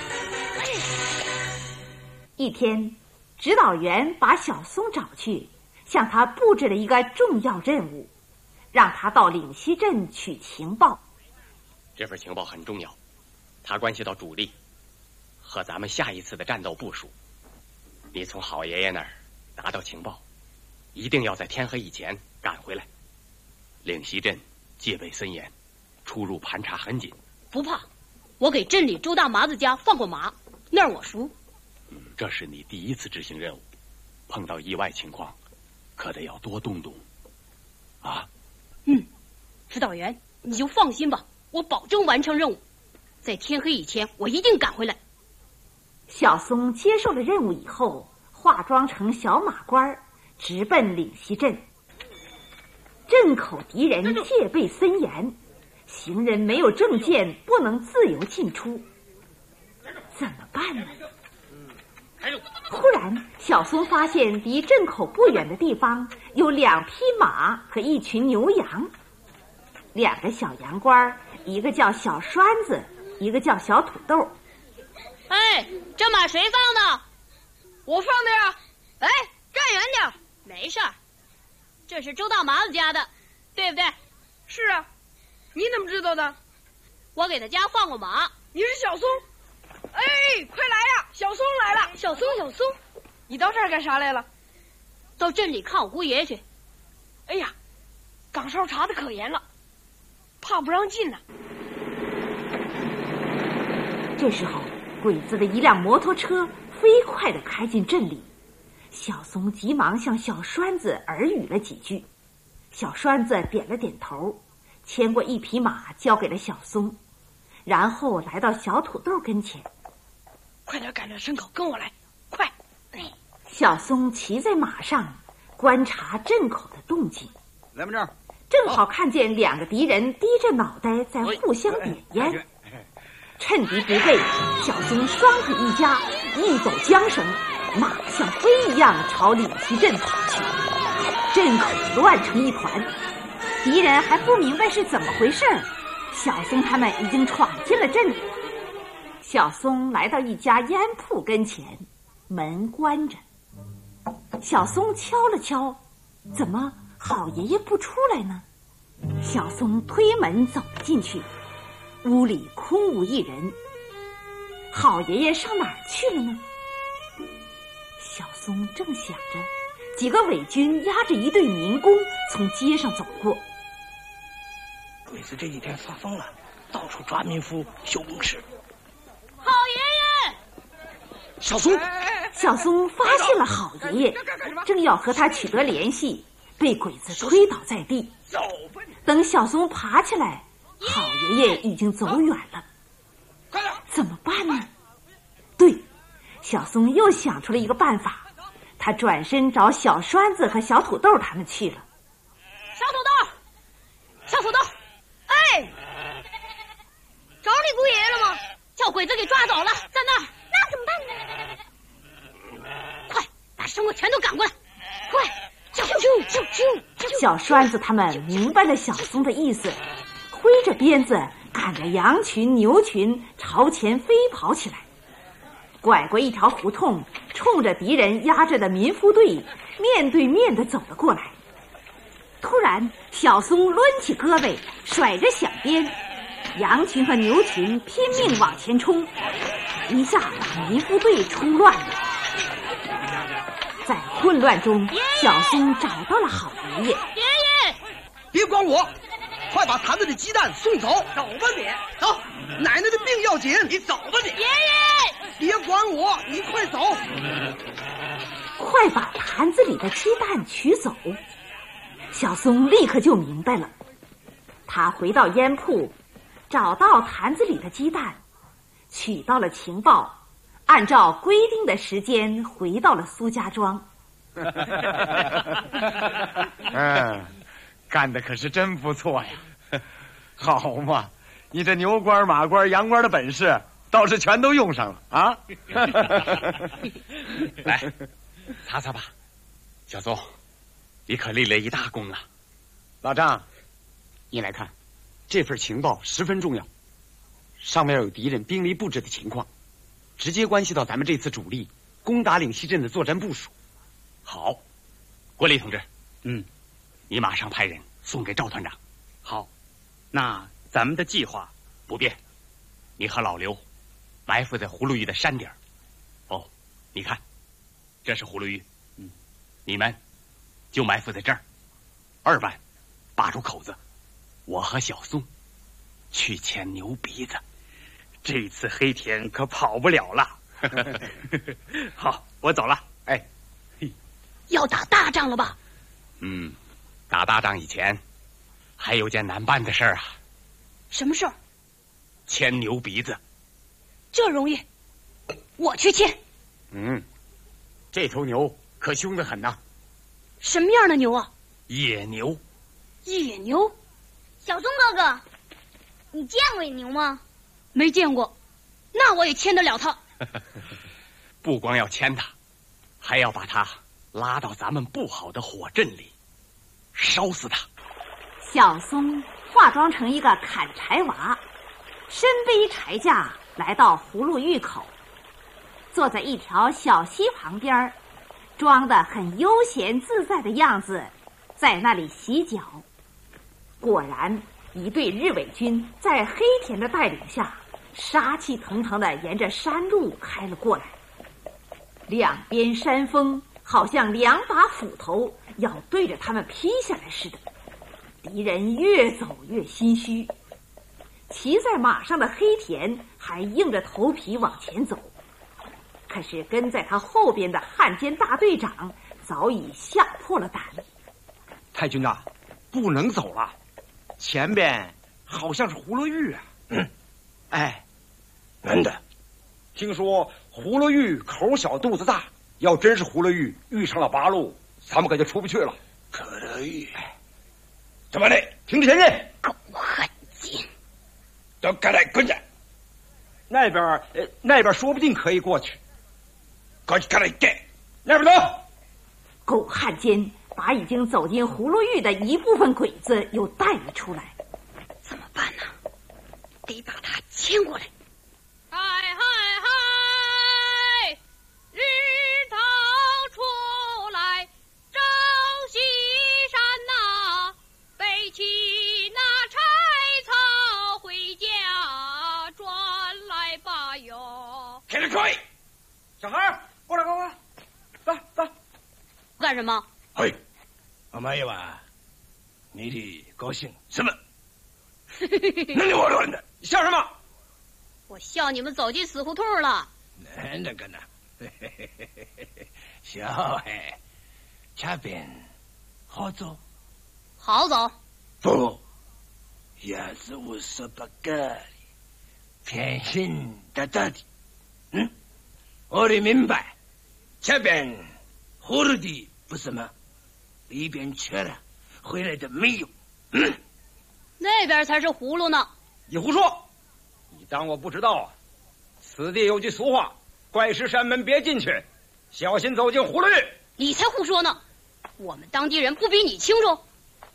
一天，指导员把小松找去，向他布置了一个重要任务，让他到岭西镇取情报。 这份情报很重要，它关系到主力和咱们下一次的战斗部署。你从好爷爷那儿拿到情报，一定要在天黑以前赶回来。岭西镇戒备森严，出入盘查很紧。 不怕，我给镇里周大麻子家放过马，那儿我熟。 这是你第一次执行任务，碰到意外情况，可得要多动动啊。 指导员，你就放心吧，我保证完成任务，在天黑以前我一定赶回来。 小松接受了任务以后，化妆成小马官，直奔岭西镇。镇口敌人戒备森严，行人没有证件不能自由进出，怎么办呢？忽然，小松发现离镇口不远的地方有2匹马和一群牛羊。2个小羊倌，一个叫小栓子，一个叫小土豆。 哎，这马谁放的？ 我放的呀。 哎，站远点，没事儿。这是周大麻子家的，对不对？ 是啊。你怎么知道的？ 我给他家放过马。 你是小松？哎，快来呀！小松来了。 小松， 你到这儿干啥来了？ 到镇里看我姑爷去。 哎呀，岗哨查的可严了，怕不让进呢。 这时候，鬼子的一辆摩托车飞快地开进镇里。小松急忙向小栓子耳语了几句，小栓子点了点头，牵过1匹马交给了小松，然后来到小土豆跟前。 快点赶着牲口，跟我来，快！ 小松骑在马上，观察镇口的动静。 来吧，这儿正好看见2个敌人低着脑袋在互相点烟。趁敌不备，小松双腿一夹，一抖缰绳，马像飞一样朝岭西镇跑去。镇口乱成一团，敌人还不明白是怎么回事，小松他们已经闯进了镇里。小松来到一家烟铺跟前，门关着。小松敲了敲，怎么好爷爷不出来呢？小松推门走了进去，屋里空无一人。好爷爷上哪儿去了呢？小松正想着，几个伪军押着一队民工从街上走过。 鬼子这几天发疯了，到处抓民夫修工事。 好爷爷！ 小松发现了好爷爷，正要和他取得联系，被鬼子推倒在地。等小松爬起来，好爷爷已经走远了。怎么办呢？对，小松又想出了一个办法，他转身找小栓子和小土豆他们去了。 小土豆，哎，找你姑爷了吗？叫鬼小栓子他们明白了小松的意思，挥着鞭子赶着羊群牛群朝前飞跑起来，拐过一条胡同，冲着敌人压着的民夫队面对面地走了过来。突然小松抡起胳膊甩着响鞭，羊群和牛群拼命往前冲，一下把民夫队冲乱了。在混乱中，小松找到了好爷爷。 爷爷， 别管我，快把坛子里鸡蛋送走。走吧你，走，奶奶的病要紧，你走吧你。 爷爷， 别管我，你快走。 快把坛子里的鸡蛋取走。小松立刻就明白了，他回到烟铺，找到坛子里的鸡蛋，取到了情报，按照规定的时间回到了苏家庄。 干的可是真不错呀！好嘛，你这牛倌、马倌、羊倌的本事倒是全都用上了啊！ 来，擦擦吧，小松，你可立了一大功啊！ 老张，你来看，这份情报十分重要，上面有敌人兵力布置的情况，直接关系到咱们这次主力攻打岭西镇的作战部署。 好，国立同志，你马上派人送给赵团长。 好，那咱们的计划不变，你和老刘埋伏在葫芦峪的山顶。哦，你看，这是葫芦峪，你们就埋伏在这儿。2班把住口子，我和小松去牵牛鼻子。 这次黑田可跑不了了。好，我走了。哎， 要打大仗了吧？ 打大仗以前还有件难办的事儿啊。 什么事儿？ 牵牛鼻子。 这容易，我去牵。 这头牛可凶得很呐。 什么样的牛啊？ 野牛。 野牛？ 小松哥哥，你见过野牛吗？ 没见过，那我也牵得了它。 不光要牵它，还要把它拉到咱们布好的火阵里，烧死它。 小松化妆成一个砍柴娃，身背柴架来到葫芦峪口，坐在一条小溪旁边，装得很悠闲自在的样子，在那里洗脚。果然，一队日伪军在黑田的带领下，杀气腾腾地沿着山路开了过来，两边山峰好像2把斧头要对着他们劈下来似的。敌人越走越心虚，骑在马上的黑田还硬着头皮往前走，可是跟在他后边的汉奸大队长早已吓破了胆。 太君呐，不能走了，前边好像是葫芦峪啊。 哎，真的，听说葫芦峪口小肚子大，要真是葫芦峪遇上了八路，咱们可就出不去了。 可以。 怎么的？听着前进！ 狗汉奸， 都赶来跟着。 那边说不定可以过去。 赶来给那边走。 狗汉奸把已经走进葫芦峪的一部分鬼子又带了出来。 怎么办呢？得把他牵过来。 嗨嗨嗨！日头出来照西山呐，背起那柴草回家转来吧哟。 开始可以。小孩过来过来，走。 干什么？ 嘿，阿妈呀，你的高兴什么？那你我乱的，你笑什么？ 我笑你们走进死胡同了。 那个呢？小孩，这边好走？ 好走？ 不，也是我说不个偏心的到底。我得明白，这边葫芦的不是吗？里边去了，回来的没有。 那边才是葫芦呢。 你胡说！你当我不知道啊？此地有句俗话，怪石山门别进去，小心走进葫芦峪。 你才胡说呢！我们当地人不比你清楚。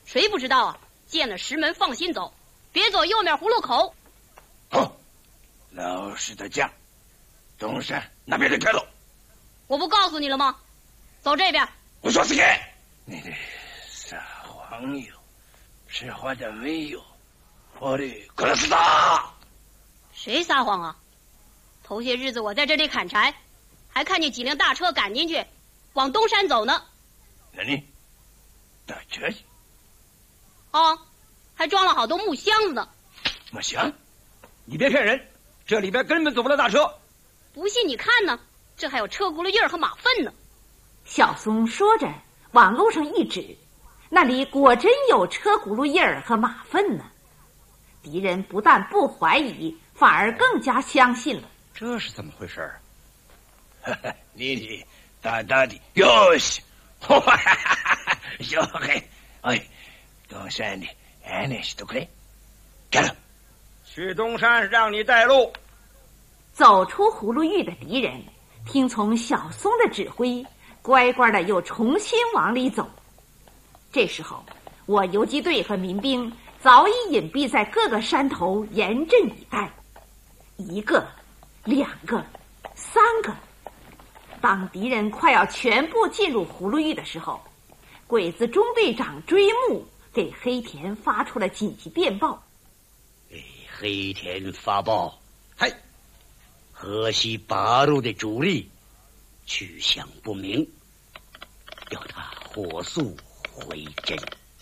谁不知道啊？见了石门放心走，别走右面葫芦口。 好，老实的讲，东山那边的开路。 我不告诉你了吗？走这边。 我说是给你的撒谎哟，实话的没有，我的可能是他。 谁撒谎啊？头些日子我在这里砍柴，还看见几辆大车赶进去，往东山走呢。 那你大车去？ 啊，还装了好多木箱子呢。 木箱？ 你别骗人，这里边根本走不了大车。 不信你看呢，这还有车轱辘印儿和马粪呢。 小松说着往路上一指，那里果真有车轱辘印儿和马粪呢。敌人不但不怀疑，反而更加相信了。 这是怎么回事？ 你的大大的哟西，哈哈哈！哟嘿，哎，东山的俺那是都可以。干了， 去东山让你带路。 走出葫芦峪的敌人听从小松的指挥，乖乖的又重新往里走。这时候，我游击队和民兵早已隐蔽在各个山头，严阵以待。1个、2个、3个。当敌人快要全部进入葫芦峪的时候，鬼子中队长追慕给黑田发出了紧急电报。 给黑田发报， 嗨， 河西8路的主力去向不明，要他火速回阵。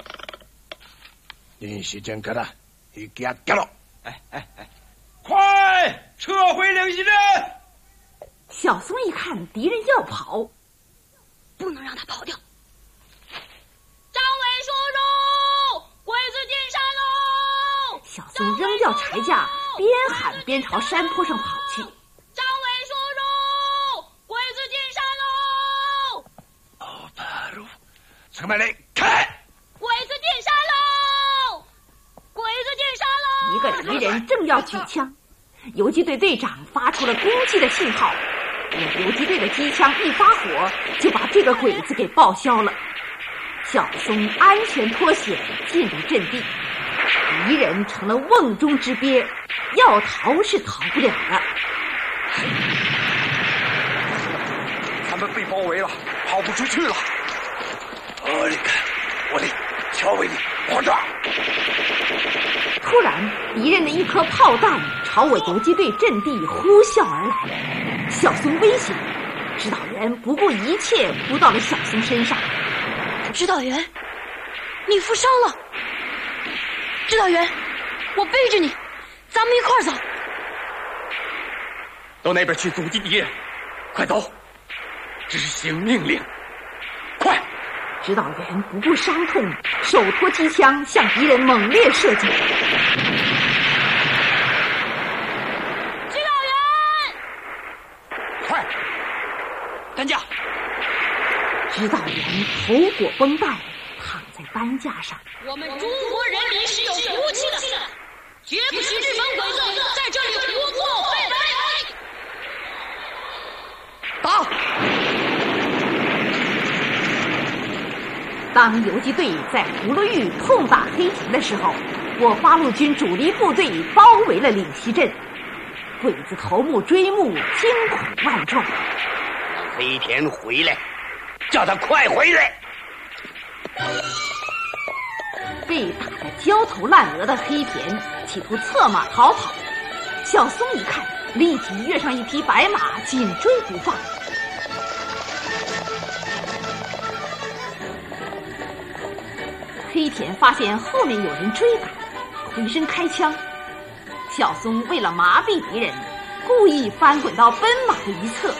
林西镇可了，你给他干了！ 快撤回领西镇！ 小松一看敌人要跑， 不能让他跑掉。张伟叔叔，鬼子进山喽！ 小松扔掉柴架，边喊边朝山坡上跑去。 张伟叔叔，鬼子进山喽！ 哦，八路，城门来开！ 鬼子进山喽！鬼子进山喽！ 一个敌人正要举枪，游击队队长发出了攻击的信号。我游击队的机枪一发火，就把这个鬼子给报销了。小松安全脱险进入阵地，敌人成了瓮中之鳖，要逃是逃不了了。 他们被包围了，跑不出去了。 你看，我的乔伟的狂抓！ 突然，敌人的一颗炮弹朝我游击队阵地呼啸而来。小松危险，指导员不顾一切扑到了小松身上。 指导员，你负伤了。指导员，我背着你，咱们一块儿走。 到那边去阻击敌人，快走！执行命令，快！ 指导员不顾伤痛，手托机枪向敌人猛烈射击。 担架！ 指导员头裹绷带，躺在担架上。 我们中国人民是有福气的，绝不许日本鬼子在这里胡作非为！ 打！ 当游击队在葫芦峪痛打黑田的时候，我八路军主力部队包围了岭西镇，鬼子头目追慕惊恐万状。 黑田回来，叫他快回来！ 被打得焦头烂额的黑田企图策马逃跑，小松一看，立即跃上一匹白马，紧追不放。黑田发现后面有人追赶，回身开枪。小松为了麻痹敌人，故意翻滚到奔马的一侧。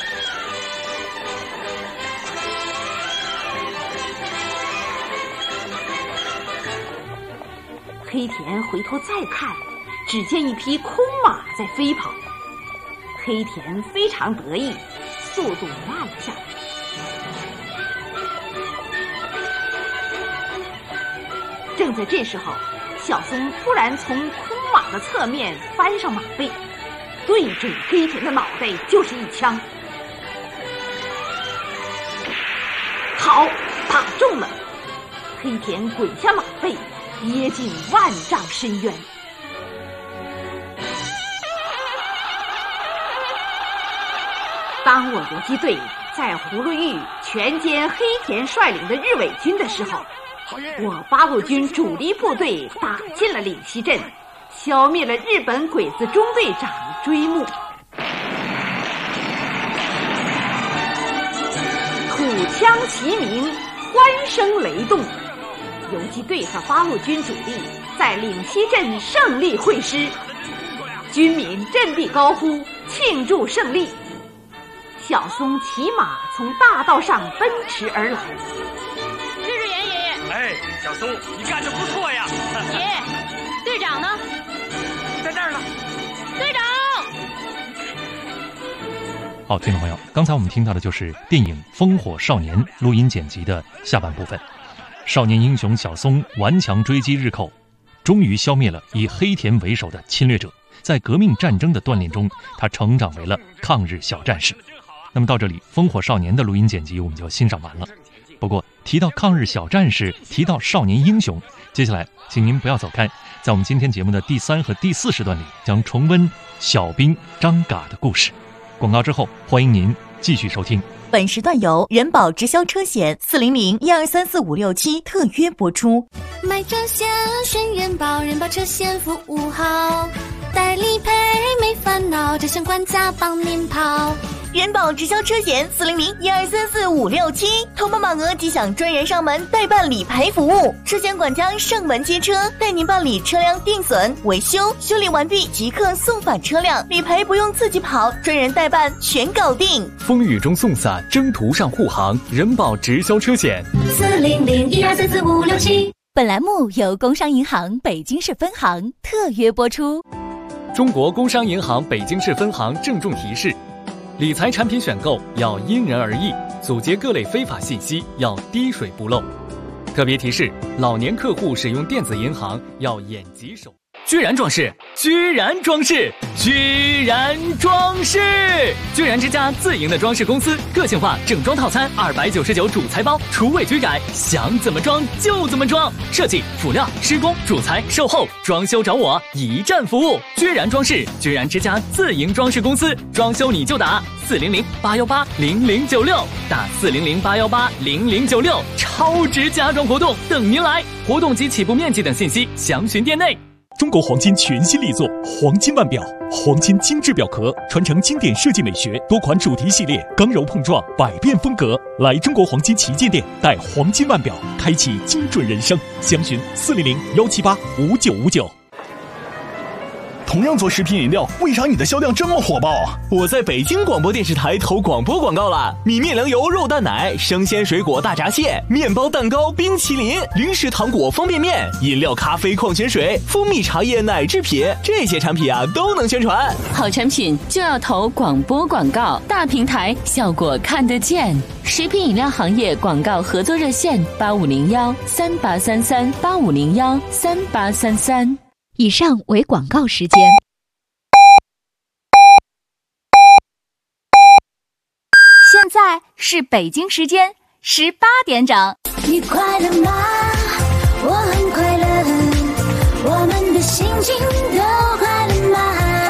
黑田回头再看，只见一匹空马在飞跑。黑田非常得意，速度慢了下来。正在这时候，小松突然从空马的侧面翻上马背，对准黑田的脑袋就是一枪。好，打中了！ 黑田滚下马背，跌进万丈深渊。当我游击队在葫芦峪全歼黑田率领的日伪军的时候，我八路军主力部队打进了岭西镇，消灭了日本鬼子中队长追木。土枪齐鸣，欢声雷动，游击队和八路军主力在岭西镇胜利会师，军民振臂高呼庆祝胜利。小松骑马从大道上奔驰而来。 支持严爷爷。 哎，小松，你干得不错呀！ 爷爷，队长呢？ 在这儿呢。 队长。 好，听众朋友，刚才我们听到的就是电影《烽火少年》录音剪辑的下半部分。少年英雄小松顽强追击日寇，终于消灭了以黑田为首的侵略者。在革命战争的锻炼中，他成长为了抗日小战士。那么到这里，《烽火少年》的录音剪辑我们就欣赏完了。不过提到抗日小战士，提到少年英雄，接下来请您不要走开，在我们今天节目的第3和第4时段里，将重温小兵张嘎的故事。广告之后，欢迎您继续收听。 本时段由人保直销车险400-1234567特约播出。 买车险选人保，人保车险服务好，代理赔没烦恼，这项管家帮您跑。 人保直销车险400-1234567，投保满额即享专人上门代办理赔服务，车险管家上门接车，带您办理车辆定损、维修，修理完毕即刻送返车辆，理赔不用自己跑，专人代办全搞定。 风雨中送伞，征途上护航，人保直销车险 400-1234567。 本栏目由工商银行北京市分行特约播出。 中国工商银行北京市分行郑重提示：理财产品选购要因人而异，阻截各类非法信息要滴水不漏。特别提示：老年客户使用电子银行要眼疾手。居然装饰，居然装饰，居然装饰！居然之家自营的装饰公司，个性化整装套餐299主材包，厨卫居改，想怎么装就怎么装。设计、辅料、施工、主材、售后、装修找我，一站服务。居然装饰，居然之家自营装饰公司，装修你就打400-818-0096，打400-818-0096，超值家装活动等您来。活动及起步面积等信息详询店内。 中国黄金全新力作黄金腕表，黄金精致表壳，传承经典设计美学，多款主题系列，刚柔碰撞，百变风格。来中国黄金旗舰店，带黄金腕表，开启精准人生。详询400-178-5959。 同样做食品饮料，为啥你的销量这么火爆啊？ 我在北京广播电视台投广播广告了，米面粮油肉蛋奶，生鲜水果大闸蟹，面包蛋糕冰淇淋，零食糖果方便面，饮料咖啡矿泉水，蜂蜜茶叶奶制品，这些产品啊都能宣传。 好产品就要投广播广告，大平台效果看得见。食品饮料行业广告合作热线8501-3833-8501-3833。 以上为广告时间。现在是北京时间18点整。 你快乐吗？我很快乐，我们的心情都快乐吗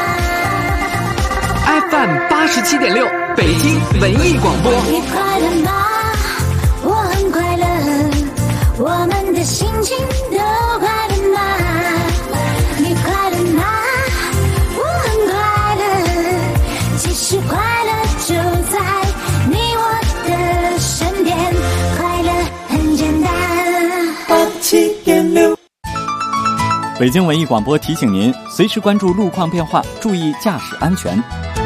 ？FM 87.6，北京文艺广播。 你快乐吗？我很快乐，我们的心情都快乐吗？你快乐吗？我很快乐，其实快乐就在你我的身边，快乐很简单。87.6。 北京文艺广播提醒您，随时关注路况变化，注意驾驶安全。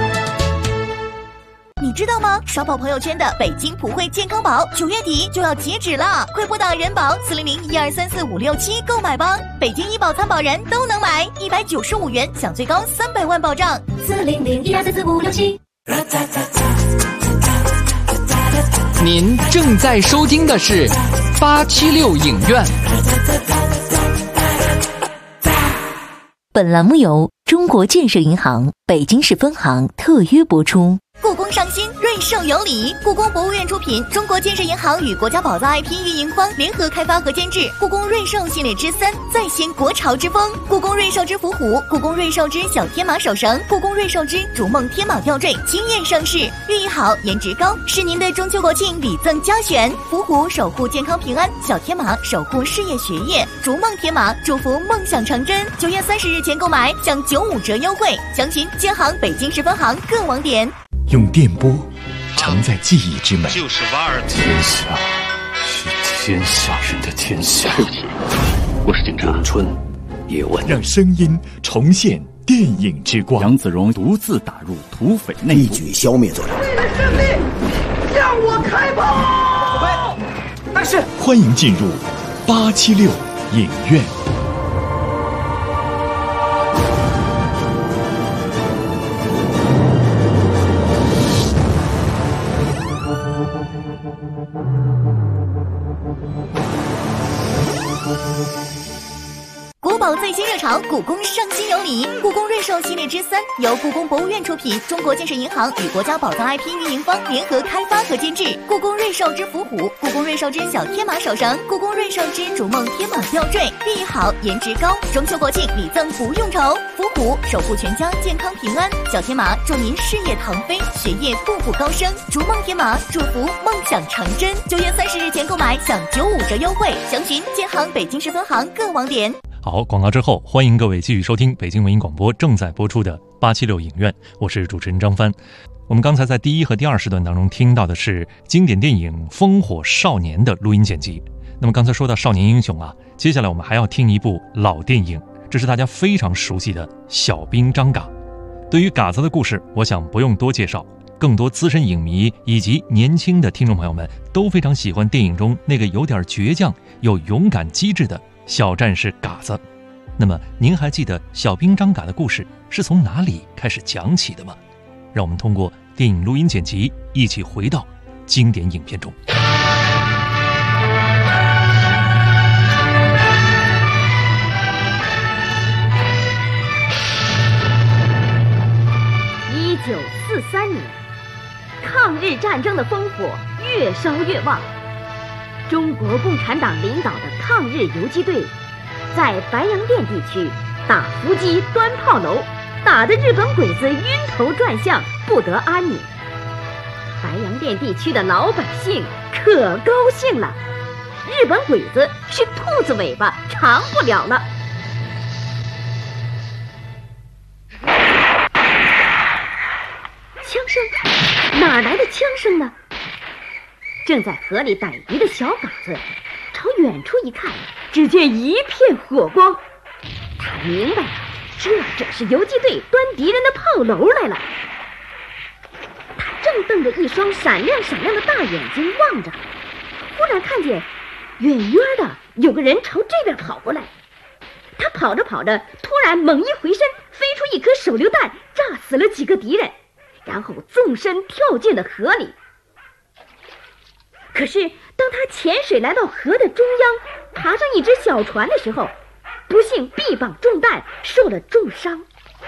你知道吗？刷爆朋友圈的北京普惠健康宝9月底就要截止了，快拨打人保400-1234567购买吧！北京医保参保人都能买，195元享最高300万保障。 400-1234567。 您正在收听的是876影院。 本栏目由中国建设银行北京市分行特约播出。 故宫上新，润寿有礼。故宫博物院出品，中国建设银行与国家宝藏 IP 运营方联合开发和监制。故宫润寿系列之3，再现国潮之风。故宫润寿之伏虎，故宫润寿之小天马手绳，故宫润寿之逐梦天马吊坠惊艳上市，寓意好，颜值高，是您的中秋国庆礼赠佳选。伏虎守护健康平安，小天马守护事业学业，逐梦天马祝福梦想成真。9月30日前购买享95折优惠，详询建行北京市分行各网点。 用电波承载记忆之美， 就是瓦尔天下是天下人的天下。 对不起，我是警察。咏春叶问， 让声音重现电影之光。 杨子荣独自打入土匪内部， 一举消灭罪人。 为了胜利，向我开炮！ 但是，欢迎进入876影院。 国宝最新热潮，故宫上新有礼。故宫润寿系列之3由故宫博物院出品，中国建设银行与国家宝藏 IP 运营方联合开发和监制。故宫润寿之伏虎，故宫润寿之小天马手绳，故宫润寿之逐梦天马吊坠，寓意好，颜值高，中秋国庆礼赠不用愁。伏虎守护全家健康平安，小天马祝您事业腾飞，学业步步高升，逐梦天马祝福梦想成真。9月30日前购买享95折优惠，详询建行北京市分行各网点。 好，广告之后，欢迎各位继续收听北京文艺广播正在播出的876影院，我是主持人张帆。我们刚才在第1和第2时段当中听到的是经典电影《烽火少年》的录音剪辑。那么刚才说到少年英雄啊，接下来我们还要听一部老电影，这是大家非常熟悉的《小兵张嘎》。对于嘎子的故事，我想不用多介绍，更多资深影迷以及年轻的听众朋友们都非常喜欢电影中那个有点倔强又勇敢机智的小战士嘎子。那么您还记得小兵张嘎的故事是从哪里开始讲起的吗？让我们通过电影录音剪辑一起回到经典影片中。 1943年，抗日战争的烽火越烧越旺。中国共产党领导的抗日游击队在白洋淀地区打伏击、端炮楼，打得日本鬼子晕头转向，不得安宁。白洋淀地区的老百姓可高兴了，日本鬼子是兔子尾巴长不了了。枪声，哪来的枪声呢？正在河里逮鱼的小嘎子朝远处一看，只见一片火光，他明白了，这是游击队端敌人的炮楼来了。他正瞪着一双闪亮闪亮的大眼睛望着，忽然看见远远的有个人朝这边跑过来。他跑着跑着，突然猛一回身，飞出一颗手榴弹，炸死了几个敌人，然后纵身跳进了河里。可是当他潜水来到河的中央，爬上一只小船的时候，不幸臂膀中弹，受了重伤。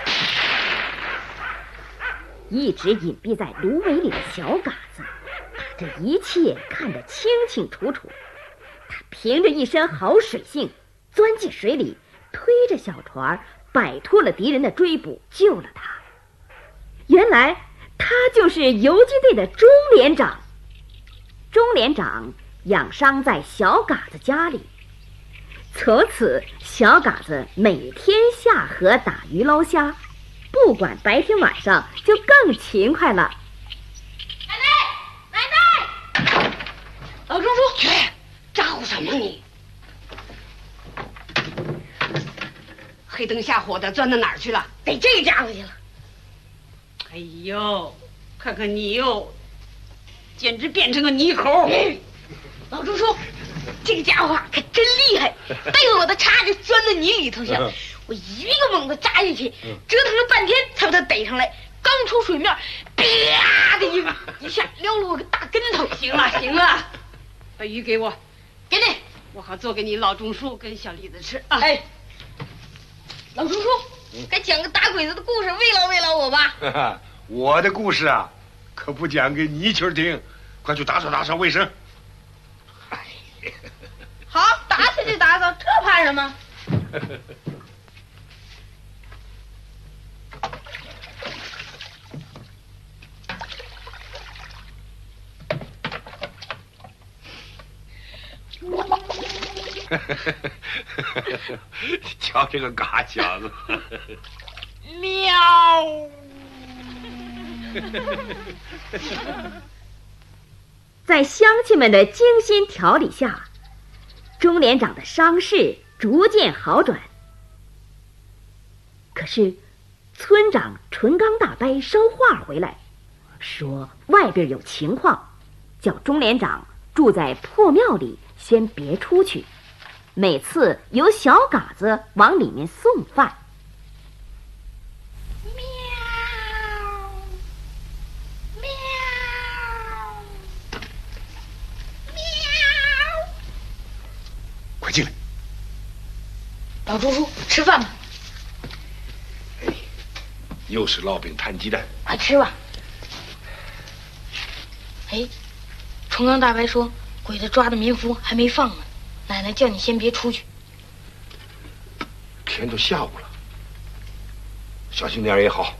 一直隐蔽在芦苇里的小嘎子把这一切看得清清楚楚，他凭着一身好水性钻进水里，推着小船摆脱了敌人的追捕，救了他。原来他就是游击队的钟连长。钟连长养伤在小嘎子家里，从此小嘎子每天下河打鱼捞虾，不管白天晚上就更勤快了。 奶奶，老钟叔，去咋呼什么你？黑灯瞎火的钻到哪儿去了？逮这家伙去了。哎呦，看看你哟，简直变成个泥猴！老钟叔，这个家伙可真厉害，逮我的叉就钻到泥里头去，我一个猛子扎进去，折腾了半天才把他逮上来。刚出水面，啪的一下撩了我个大跟头。行了行了，把鱼给我，给你，我好做给你老钟叔跟小李子吃啊。哎，老钟叔，该讲个打鬼子的故事慰劳慰劳我吧。 我的故事啊， 可不讲给你一群听，快去打扫卫生。 好，打扫就打扫，这怕什么？ 瞧这个嘎小子， 喵！ 在乡亲们的精心调理下，钟连长的伤势逐渐好转。可是，村长纯刚大伯捎话回来，说外边有情况，叫钟连长住在破庙里，先别出去。每次由小嘎子往里面送饭。 快进来！ 老叔叔，吃饭吧。 又是烙饼摊鸡蛋， 快吃吧。哎，重刚大伯说鬼子抓的民夫还没放呢，奶奶叫你先别出去。 天都下午了，小心点也好。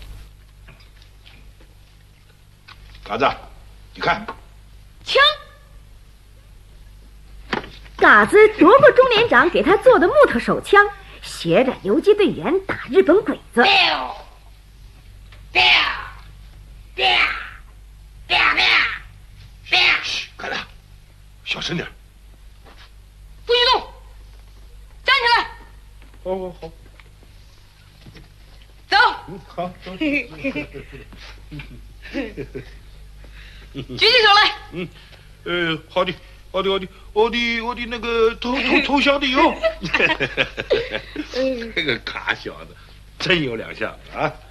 嘎子，你看， 枪。 嘎子夺过钟连长给他做的木头手枪，学着游击队员打日本鬼子。 嘘，嘎子，小声点。 不许动，站起来。 好。 走。 好，走。 举起手来。 好的。我的那个投降的有。这个卡小子真有两下子啊！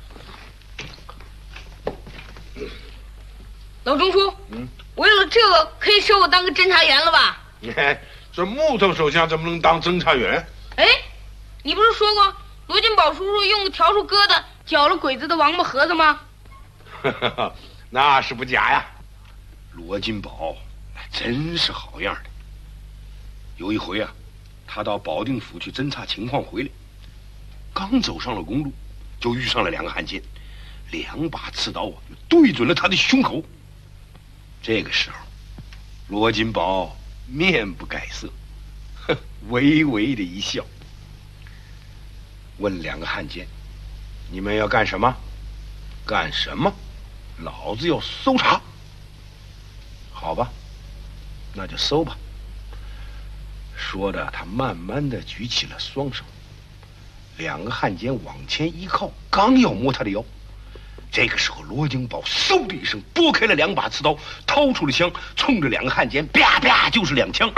老钟叔，为了这个可以收我当个侦察员了吧？ 这木头手枪怎么能当侦察员？ 哎，你不是说过罗金宝叔叔用个笤帚疙瘩搅了鬼子的王八盒子吗？ 那是不假呀，罗金宝真是好样的。有一回啊，他到保定府去侦察情况回来，刚走上了公路，就遇上了两个汉奸，2把刺刀对准了他的胸口。这个时候，罗金宝面不改色，微微的一笑，问两个汉奸：“你们要干什么？干什么？老子要搜查。好吧，那就搜吧。”说着，他慢慢的举起了双手。两个汉奸往前一靠，刚要摸他的腰，这个时候罗金宝嗖的一声拨开了2把刺刀，掏出了枪，冲着两个汉奸啪啪就是2枪。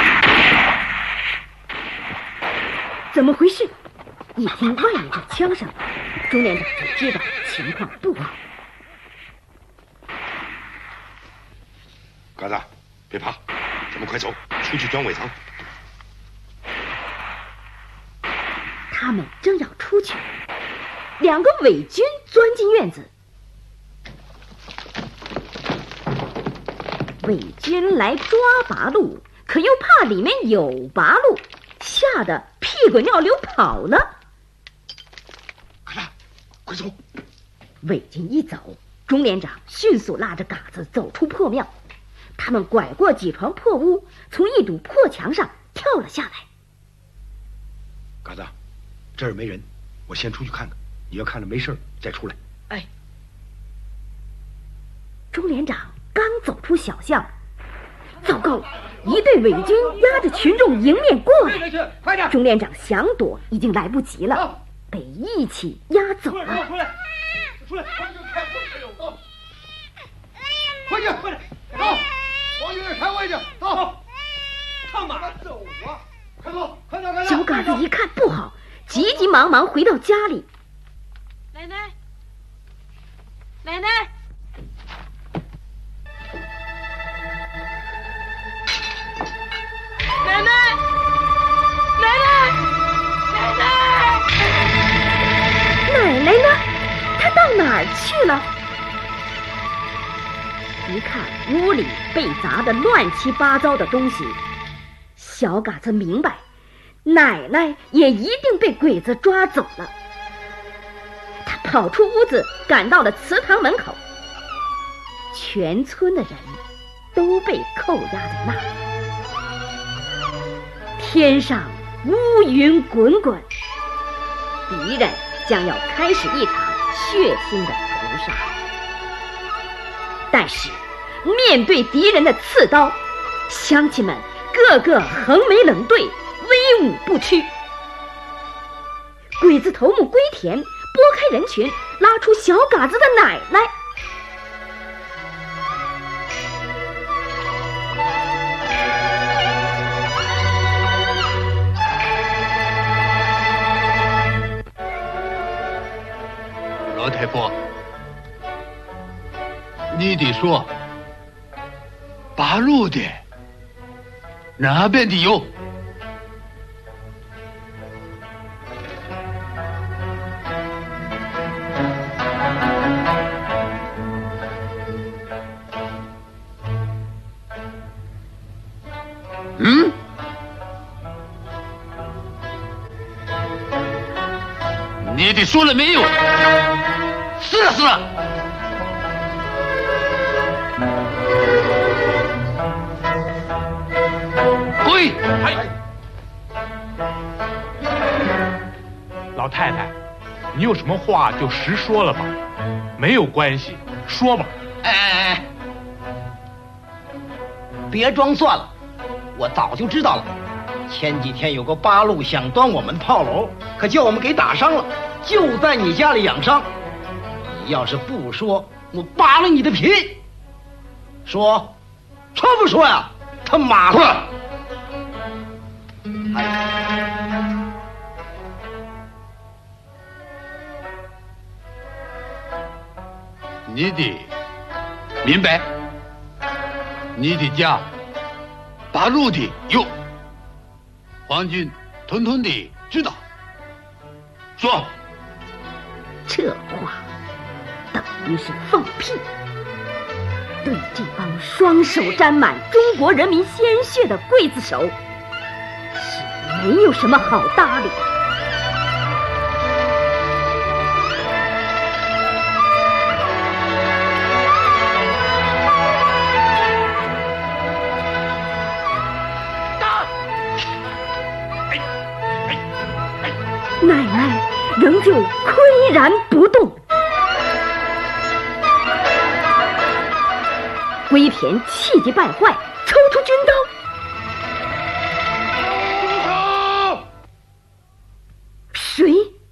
怎么回事？一听外面这枪声，钟连长就知道情况不好。 嘎子，别怕，咱们快走，出去装伪藏。 他们正要出去，两个伪军钻进院子。伪军来抓八路，可又怕里面有八路，吓得屁滚尿流跑了。 嘎子，快走！ 伪军一走，钟连长迅速拉着嘎子走出破庙。他们拐过几床破屋，从一堵破墙上跳了下来。 嘎子，这儿没人，我先出去看看，你要看着没事再出来。 哎。 钟连长刚走出小巷，糟糕了，一队伪军压着群众迎面过来。 快点！ 钟连长想躲已经来不及了，被一起压走了。 出来！快点！快点！走！往里面开位去，走！干嘛走啊？快走！快点！快点！ 小嘎子一看不好，急急忙忙回到家里。 奶奶，奶奶，奶奶，奶奶，奶奶， 奶奶呢？她到哪儿去了？ 一看屋里被砸得乱七八糟的东西，小嘎子明白奶奶也一定被鬼子抓走了。他跑出屋子，赶到了祠堂门口，全村的人都被扣押在那里。天上乌云滚滚，敌人将要开始一场血腥的屠杀。但是面对敌人的刺刀，乡亲们个个横眉冷对，威武不屈。鬼子头目龟田拨开人群，拉出小嘎子的奶奶。 老太婆，你得说，八路的哪边的有？嗯？你得说了没有？是了是了。跪！ 老太太，你有什么话就实说了吧，没有关系，说吧。 哎，别装蒜了，我早就知道了。前几天有个八路想端我们炮楼，可叫我们给打伤了，就在你家里养伤。你要是不说，我扒了你的皮。说不说呀？他妈的！ 你的明白？你的家八路的有，皇军统统的知道。说， 这话等于是放屁。对这帮双手沾满中国人民鲜血的刽子手，是没有什么好搭理的。奶奶仍旧岿然不动。龟田气急败坏，抽出军刀。谁？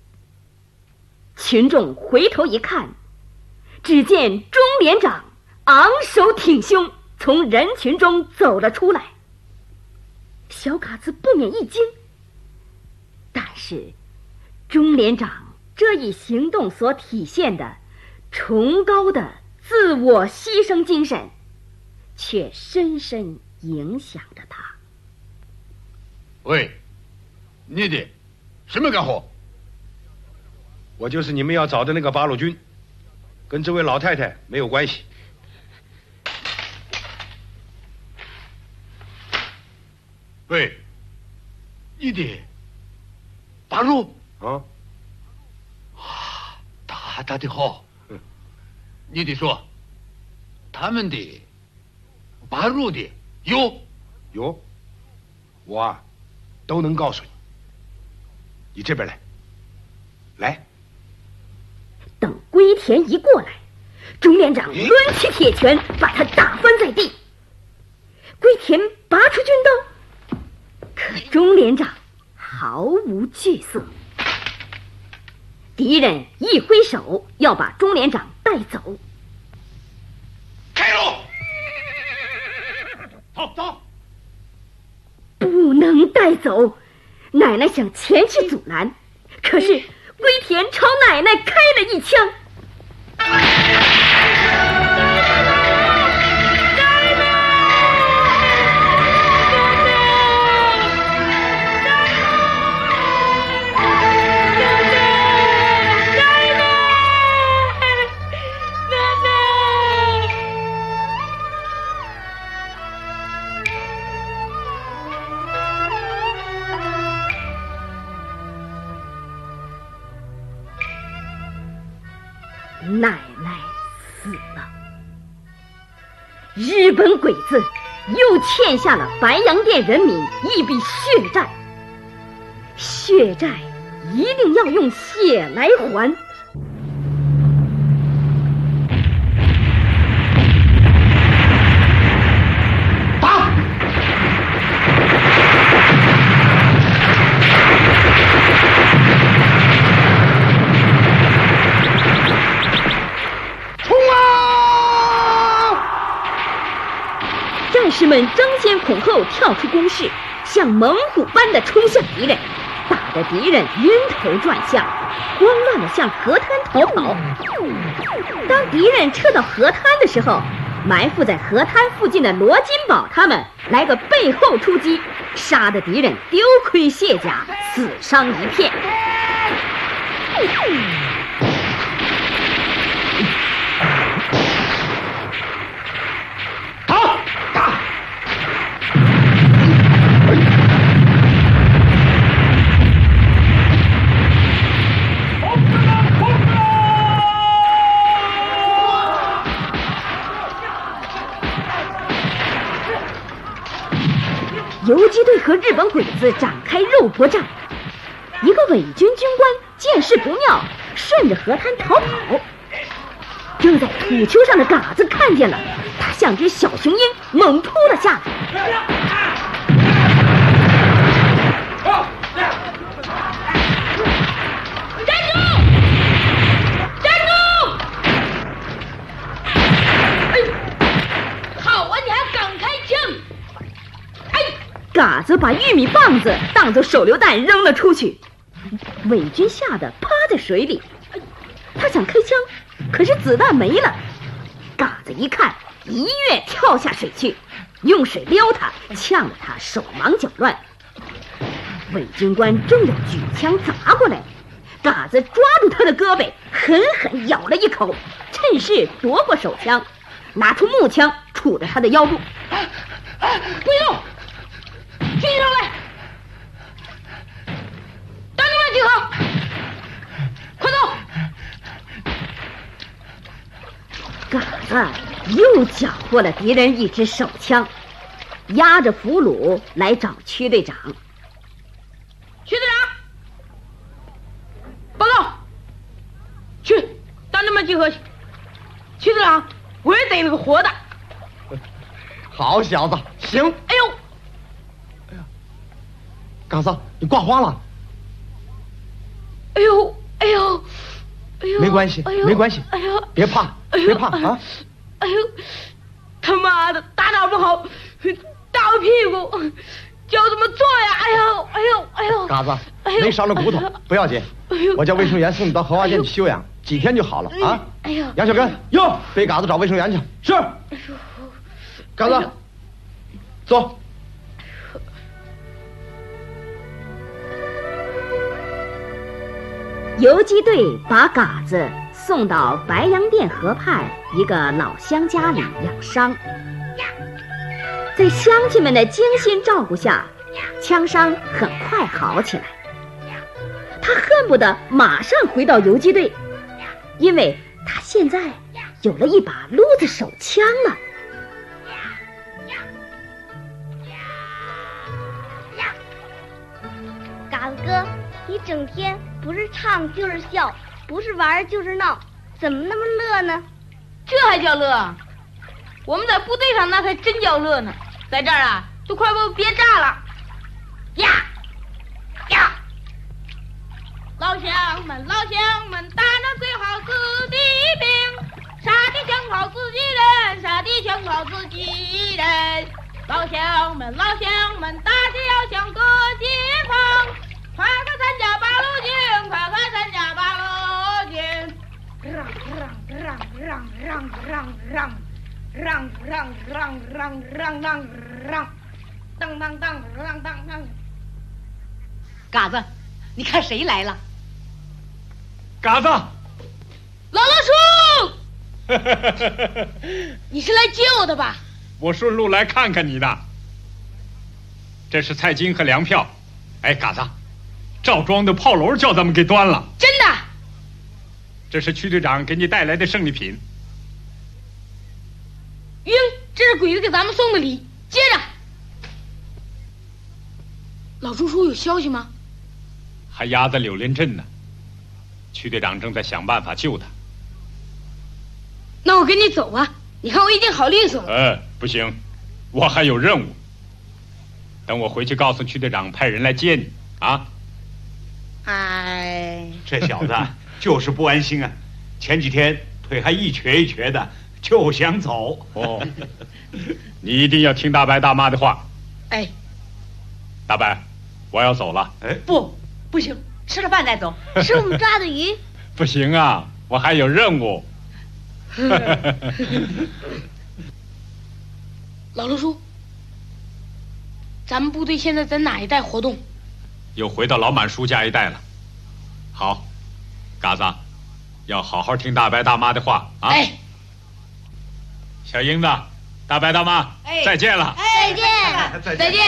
群众回头一看，只见钟连长昂首挺胸从人群中走了出来。小嘎子不免一惊，但是钟连长这一行动所体现的崇高的自我牺牲精神，却深深影响着他。 喂，你的什么干活？ 我就是你们要找的那个八路军，跟这位老太太没有关系。 喂，你的八路啊， 大的好。你得说，他们的八路的有，我都能告诉你。你这边来。 等龟田一过来，钟连长抡起铁拳把他打翻在地。龟田拔出军刀，可钟连长毫无惧色。敌人一挥手要把钟连长带走。 开路！ 走！ 不能带走！奶奶想前去阻拦，可是龟田朝奶奶开了一枪。 奶奶死了。日本鬼子又欠下了白洋淀人民一笔血债，血债一定要用血来还。战士们争先恐后跳出工事，像猛虎般的冲向敌人，打得敌人晕头转向，慌乱地向河滩逃跑。当敌人撤到河滩的时候，埋伏在河滩附近的罗金宝他们来个背后出击，杀得敌人丢盔卸甲，死伤一片。游击队和日本鬼子展开肉搏战，一个伪军军官见势不妙，顺着河滩逃跑。正在土丘上的嘎子看见了，他像只小雄鹰猛扑了下来。嘎子把玉米棒子当作手榴弹扔了出去，伪军吓得趴在水里。他想开枪，可是子弹没了。嘎子一看，一跃跳下水去，用水撩他，呛得他手忙脚乱。伪军官正要举枪砸过来，嘎子抓住他的胳膊，狠狠咬了一口，趁势夺过手枪，拿出木枪杵着他的腰部。 不用，举起手来，当你们集合，快走！ 嘎子又缴获了敌人一支手枪，押着俘虏来找区队长。 区队长，报告，去，当你们集合去。区队长，我也逮了个活的。 好小子，行！ 哎呦， 哎呀，嘎子，你挂花了！ 哎呦，哎呦，哎呦， 没关系， 哎呦， 没关系， 哎呦， 别怕，别怕啊！ 哎呦，他妈的，打哪不好，打我屁股，叫我怎么做呀？哎呦，哎呦，哎呦！ 嘎子，没伤着骨头，不要紧。我叫卫生员送你到荷花间去休养，几天就好了啊！ 哎呦， 杨小根，哟，背嘎子找卫生员去。是。哎呦。嘎子，走。 游击队把嘎子送到白洋淀河畔一个老乡家里养伤，在乡亲们的精心照顾下，枪伤很快好起来。他恨不得马上回到游击队，因为他现在有了一把撸子手枪了。 嘎子哥，你整天不是唱就是笑，不是玩就是闹，怎么那么乐呢？ 这还叫乐？我们在部队上那才真叫乐呢，在这儿啊，都快把我憋炸了！呀呀！老乡们，老乡们，打那最好自己兵，杀的枪炮自己人，杀的枪炮自己人。老乡们，老乡们，大家要向各解放，快快参加八路军，快快参加八路军！让让让让让让让让让让让让让，当当当当当当！ 嘎子，你看谁来了？ 嘎子， 老老叔，你是来救的吧？ 我顺路来看看你的。这是菜金和粮票。哎，嘎子，赵庄的炮楼叫咱们给端了。 真的？ 这是区队长给你带来的胜利品。 晕，这是鬼子给咱们送的礼。接着，老朱叔有消息吗？ 还压在柳林镇呢，区队长正在想办法救他。 那我跟你走吧，你看我一定好利索。 不行，我还有任务。等我回去告诉区队长派人来接你啊。 哎， 这小子就是不安心啊，前几天腿还一瘸一瘸的，就想走。 哦，你一定要听大白大妈的话。 哎， 大白，我要走了。 不行，吃了饭再走。 是我们抓的鱼。 不行啊，我还有任务。 老陆叔，咱们部队现在在哪一带活动？ 又回到老满叔家一带了。好，嘎子，要好好听大白大妈的话啊！ 哎， 小英子，大白大妈，再见了！ 再见， 再见！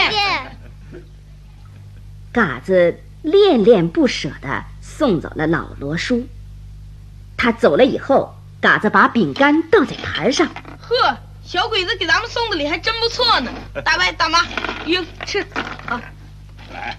嘎子恋恋不舍地送走了老罗叔。他走了以后，嘎子把饼干倒在盘上。 呵，小鬼子给咱们送的礼还真不错呢。大白大妈，英吃啊！ 来，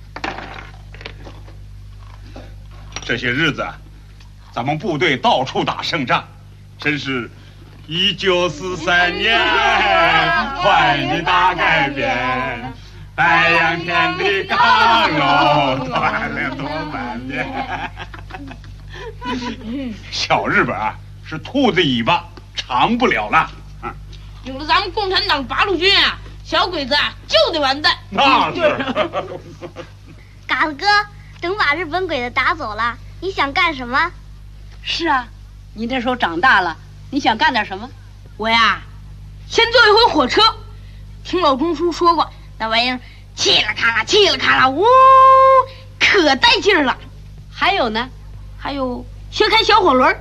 这些日子，咱们部队到处打胜仗，真是1943年换你大改变，白洋淀的港喽断了多半边。小日本啊，是兔子尾巴长不了了。 有了咱们共产党八路军啊，小鬼子啊就得完蛋。 那是。 嘎子哥，等把日本鬼子打走了，你想干什么？ 是啊，你那时候长大了，你想干点什么？ 我呀，先坐一回火车。听老钟叔说过，那玩意儿气了咔啦，气了咔啦，呜，可带劲儿了。 还有呢？ 还有学开小火轮。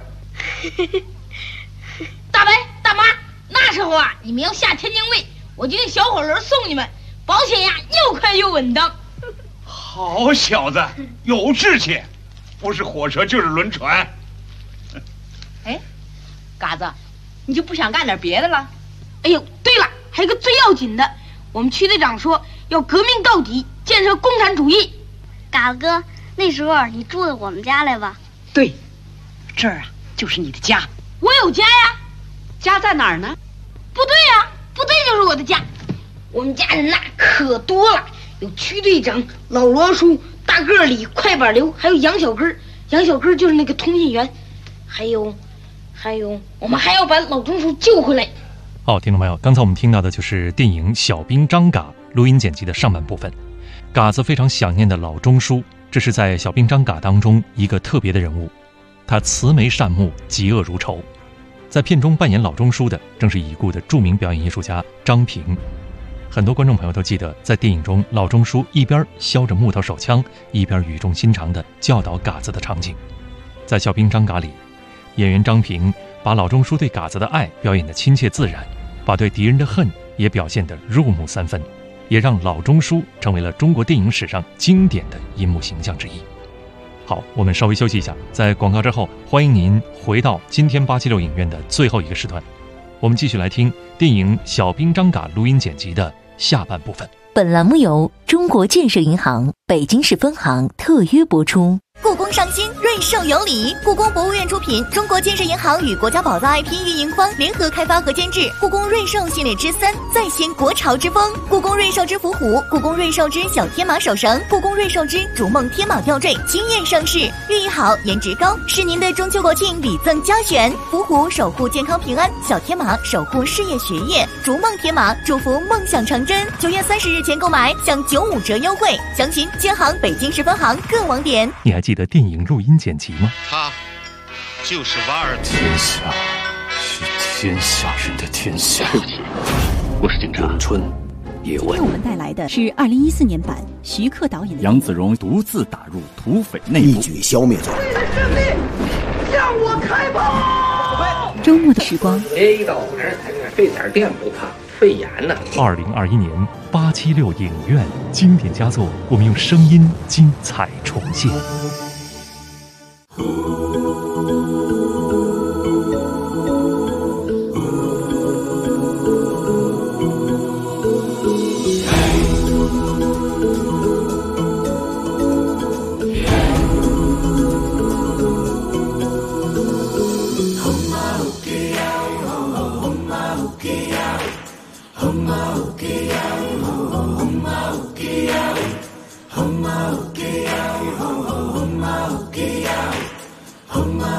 大白大妈，那时候啊，你们要下天津卫，我就用小火轮送你们，保险呀又快又稳当。 好小子，有志气，不是火车就是轮船。 哎，嘎子，你就不想干点别的了？ 哎呦，对了，还有个最要紧的，我们区队长说要革命到底，建设共产主义。 嘎子哥，那时候你住到我们家来吧。 对，这儿啊就是你的家。 我有家呀。 家在哪儿呢？ 部队呀，部队就是我的家。我们家人呐可多了，有区队长、老罗叔、大个李、快板刘，还有杨小根。杨小根就是那个通信员。还有，我们还要把老钟叔救回来。 好，听众朋友，刚才我们听到的就是电影《小兵张嘎》录音剪辑的上半部分。嘎子非常想念的老钟叔，这是在《小兵张嘎》当中一个特别的人物，他慈眉善目，嫉恶如仇。在片中扮演老钟叔的正是已故的著名表演艺术家张平。很多观众朋友都记得，在电影中老钟叔一边削着木头手枪，一边语重心长地教导嘎子的场景。在《小兵张嘎》里，演员张平把老钟叔对嘎子的爱表演得亲切自然，把对敌人的恨也表现得入木三分，也让老钟叔成为了中国电影史上经典的银幕形象之一。好，我们稍微休息一下，在广告之后，欢迎您回到今天876影院的最后一个时段，我们继续来听电影《小兵张嘎》录音剪辑的下半部分。 本栏目由中国建设银行北京市分行特约播出。故宫上新，润寿有礼。故宫博物院出品，中国建设银行与国家宝藏 IP 运营方联合开发和监制故宫润寿系列之3，再现国潮之风。故宫润寿之伏虎，故宫润寿之小天马手绳，故宫润寿之逐梦天马吊坠惊艳上市，寓意好，颜值高，是您的中秋国庆礼赠佳选。伏虎守护健康平安，小天马守护事业学业，逐梦天马祝福梦想成真。9月30日前购买享95折优惠，详询建行北京市分行各网点。 你还记得电影录音剪辑吗？ 他就是瓦尔。 天下是天下人的天下。我是警察。咏春叶问。 今天我们带来的是2014年版徐克导演的。 杨子荣独自打入土匪内部， 一举消灭掉。 向我开炮！ 周末的时光。 A 到还是费点电不怕，肺炎呢。 2021年876影院经典佳作，我们用声音精彩重现。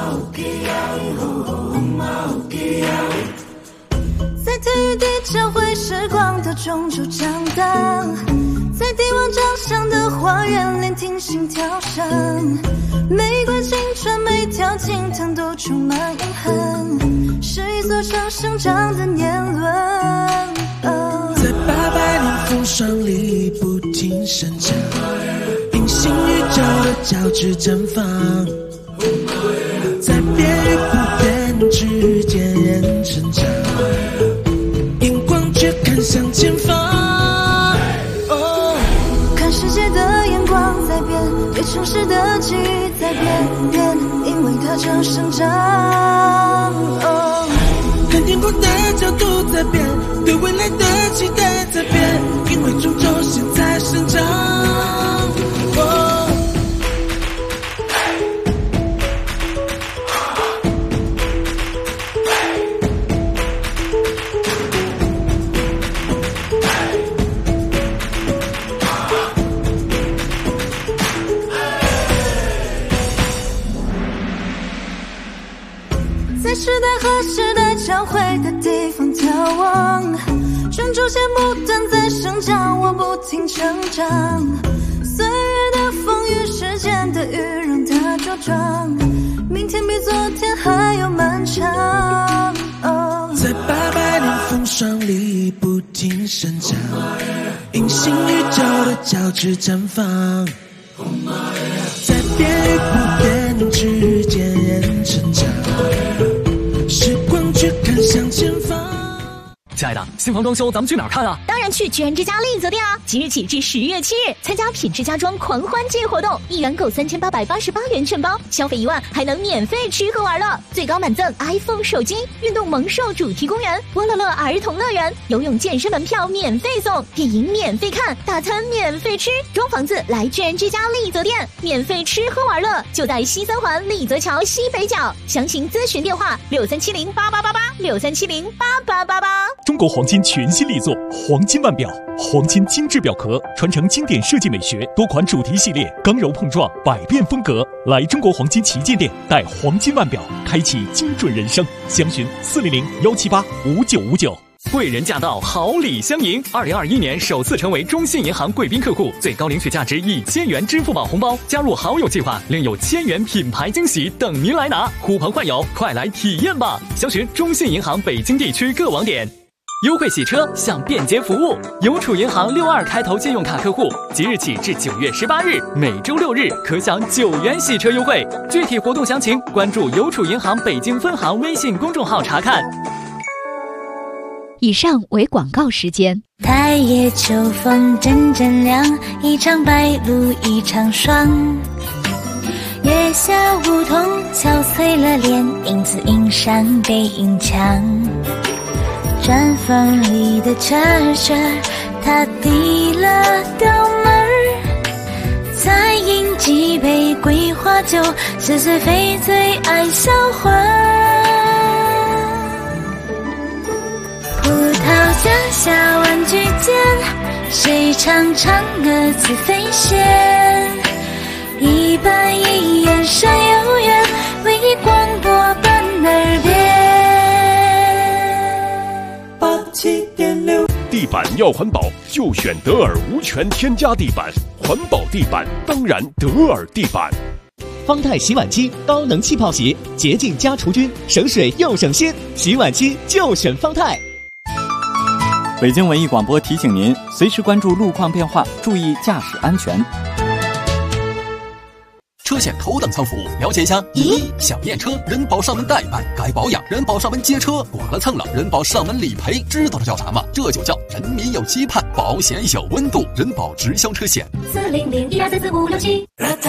在体育地交汇时光的中轴长荡，在帝王掌上的花园聆听心跳声，每管青春每条青藤都充满永恒，是一座城生长的年轮。 在800年风霜里不停生长，平行宇宙的交织绽放，在变与不变之间人成长，眼光却看向前方。 看世界的眼光在变，对城市的记忆在变，因为它正生长。 看眼光的角度在变，对未来的期待在变，因为终究现在生长。 在时代和时代交汇的地方眺望，专注些不断在生长，我不停成长。岁月的风雨，时间的雨，让它茁壮。明天比昨天还要漫长。 在800年风霜里不停生长，平行宇宙的交织绽放，在变与不变之间人成长，时光却看向前方。 亲爱的，新房装修咱们去哪儿看啊？ 当然去居然之家丽泽店啊！即日起至10月7日，参加品质家装狂欢季活动，1元购3888元券包，消费1万还能免费吃喝玩乐，最高满赠 iPhone 手机、运动萌兽主题公园、波乐乐儿童乐园、游泳健身门票免费送，电影免费看，大餐免费吃，装房子来居然之家丽泽店，免费吃喝玩乐就在西三环丽泽桥西北角，详情咨询电话63708888，63708888。 中国黄金全新力作黄金腕表，黄金精致表壳，传承经典设计美学，多款主题系列，刚柔碰撞，百变风格。来中国黄金旗舰店，带黄金腕表，开启精准人生。详询400-178-5959。贵人驾到，好礼相迎。2021年首次成为中信银行贵宾客户，最高领取价值1000元支付宝红包，加入好友计划，另有1000元品牌惊喜等您来拿。呼朋唤友，快来体验吧！详询中信银行北京地区各网点。优惠洗车享便捷服务，邮储银行62开头借用卡客户，即日起至9月18日，每周6日可享9元洗车优惠。具体活动详情关注邮储银行北京分行微信公众号查看。 以上为广告时间。 太夜秋风阵阵凉，一场白露一场霜。月下梧桐憔悴了脸，影子映上背影墙。毡房里的车车，他递了刀门儿，再饮几杯桂花酒，是谁非最爱笑话。葡萄架下玩具间，谁唱唱歌自飞仙？一板一眼闪悠远，为广播般耳边。 87.6，地板要环保就选德尔无醛添加地板，环保地板当然德尔地板。 方太洗碗机高能气泡洗，洁净加除菌，省水又省心，洗碗机就选方太。 北京文艺广播提醒您，随时关注路况变化，注意驾驶安全。 车险头等舱服务，了解一下。1. 小验车，人保上门代办；该保养，人保上门接车；剐了蹭了，人保上门理赔。知道这叫啥吗？这就叫人民有期盼，保险有温度。人保直销车险。 400-1234567。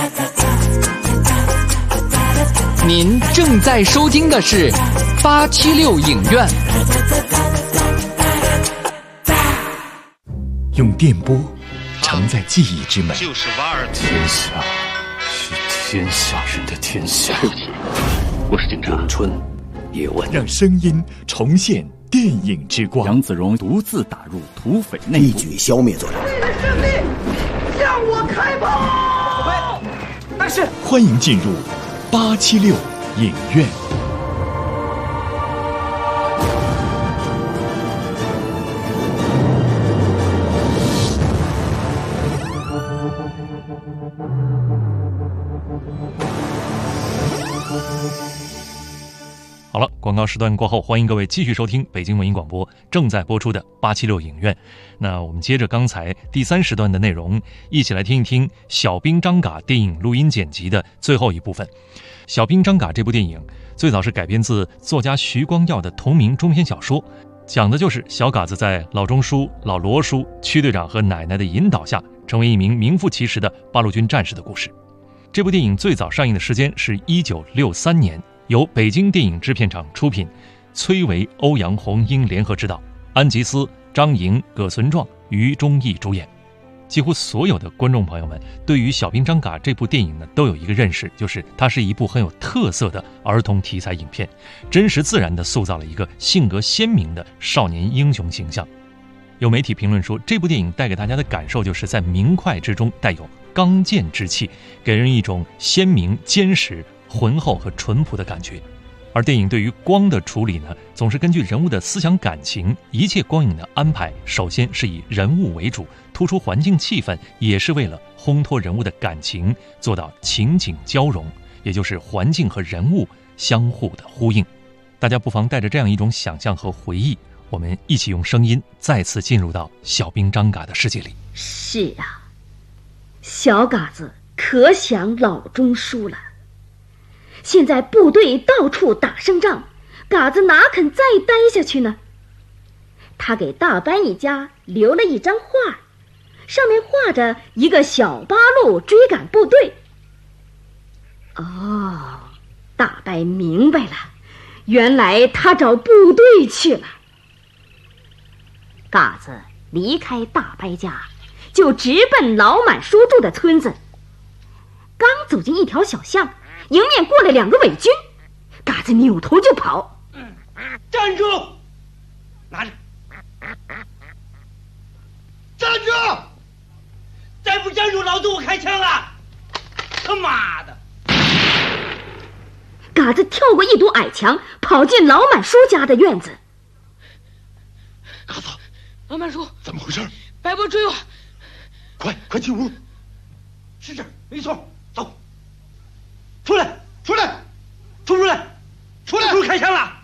您正在收听的是876影院。 用电波承载记忆之美， 就是瓦尔天下是天下人的天下。我是警察咏春叶问， 让声音重现电影之光。 杨子荣独自打入土匪内部， 一举消灭罪人。 为了胜利，向我开炮！ 但是，欢迎进入876 影院。 好了，广告时段过后，欢迎各位继续收听北京文艺广播正在播出的876影院。那我们接着刚才第3时段的内容，一起来听一听《小兵张嘎》电影录音剪辑的最后一部分。《小兵张嘎》这部电影最早是改编自作家徐光耀的同名中篇小说，讲的就是小嘎子在老钟叔、老罗叔、区队长和奶奶的引导下，成为一名名副其实的八路军战士的故事。这部电影最早上映的时间是1963年，由北京电影制片厂出品，崔维、欧阳洪英联合执导，安吉斯、张莹、葛存壮、于忠义主演。几乎所有的观众朋友们对于《小兵张嘎》这部电影呢，都有一个认识，就是它是一部很有特色的儿童题材影片，真实自然地塑造了一个性格鲜明的少年英雄形象。有媒体评论说，这部电影带给大家的感受就是在明快之中带有刚健之气，给人一种鲜明、坚实、浑厚和淳朴的感觉。而电影对于光的处理呢，总是根据人物的思想感情，一切光影的安排首先是以人物为主，突出环境气氛，也是为了烘托人物的感情，做到情景交融，也就是环境和人物相互的呼应。大家不妨带着这样一种想象和回忆，我们一起用声音再次进入到小兵张嘎的世界里。 是啊，小嘎子可想老钟叔了。现在部队到处打胜仗，嘎子哪肯再待下去呢？他给大班一家留了一张画，上面画着一个小八路追赶部队。哦，大班明白了，原来他找部队去了。嘎子离开大班家，就直奔老满叔住的村子。刚走进一条小巷，迎面过来2个伪军，嘎子扭头就跑。 站住！拿着！站住！再不站住，老子我开枪了！他妈的！ 嘎子跳过一堵矮墙，跑进老满叔家的院子。 嘎子， 老满叔， 怎么回事？ 白波追我！ 快进屋！是这儿，没错。走！出来！出来！出来！出来！开枪了！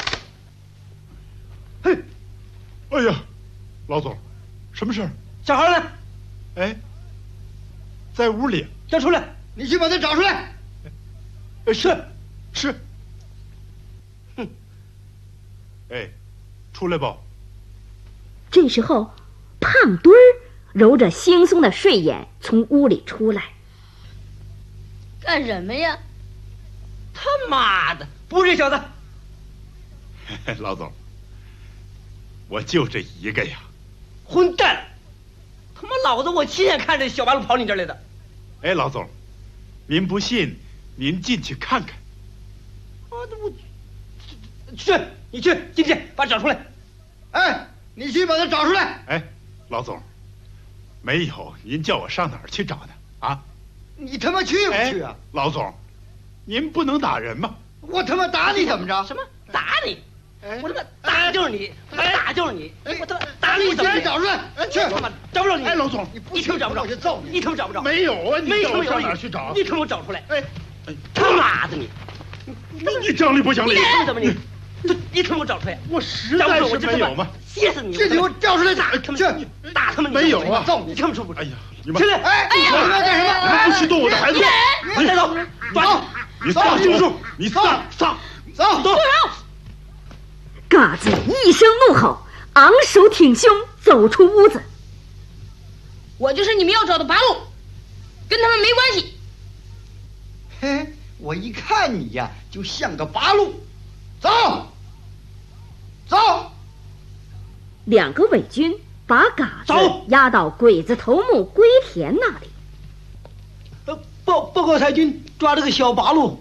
嘿！ 哎呀，老总，什么事儿？ 小孩呢？ 哎，在屋里。 叫出来！你去把他找出来。是。 哼。哎，出来吧。 这时候，胖墩儿揉着惺忪的睡眼从屋里出来。 干什么呀？ 他妈的，不是这小子！ 老总，我就这一个呀！ 混蛋！他妈老子我亲眼看着小八路跑你这儿来的。 哎，老总，您不信，您进去看看。 你去进去把他找出来。哎，你去把他找出来。 哎，老总，没有，您叫我上哪儿去找呢？啊？ 你他妈去不去啊？ 老总，您不能打人吗？ 我他妈打你怎么着？什么打你？我他妈打就是你，打就是你，我他妈打你怎么？找出来！去他妈找不着你！哎， 老总， 你他妈找不着，我就揍你！你他妈找不着？ 没有啊！你叫我上哪儿去找？ 你他妈找出来！哎，他妈的你！ 你讲理不讲理？ 你怎么你？你他妈找出来！ 我实在是没有嘛！ 歇死你！这给我找出来打他们！去打他们！ 没有啊！ 揍你！他们出不？ 哎呀！你们起来！哎，你们要干什么？ 你们不许动我的孩子！ 你带走，走！ 你放清楚！你走！ 走！ 嘎子一声怒吼，昂首挺胸走出屋子。 我就是你们要找的八路，跟他们没关系。 嘿，我一看你呀，就像个八路。走 ！2个伪军把嘎子押到鬼子头目龟田那里。 报告太君，抓了个小八路。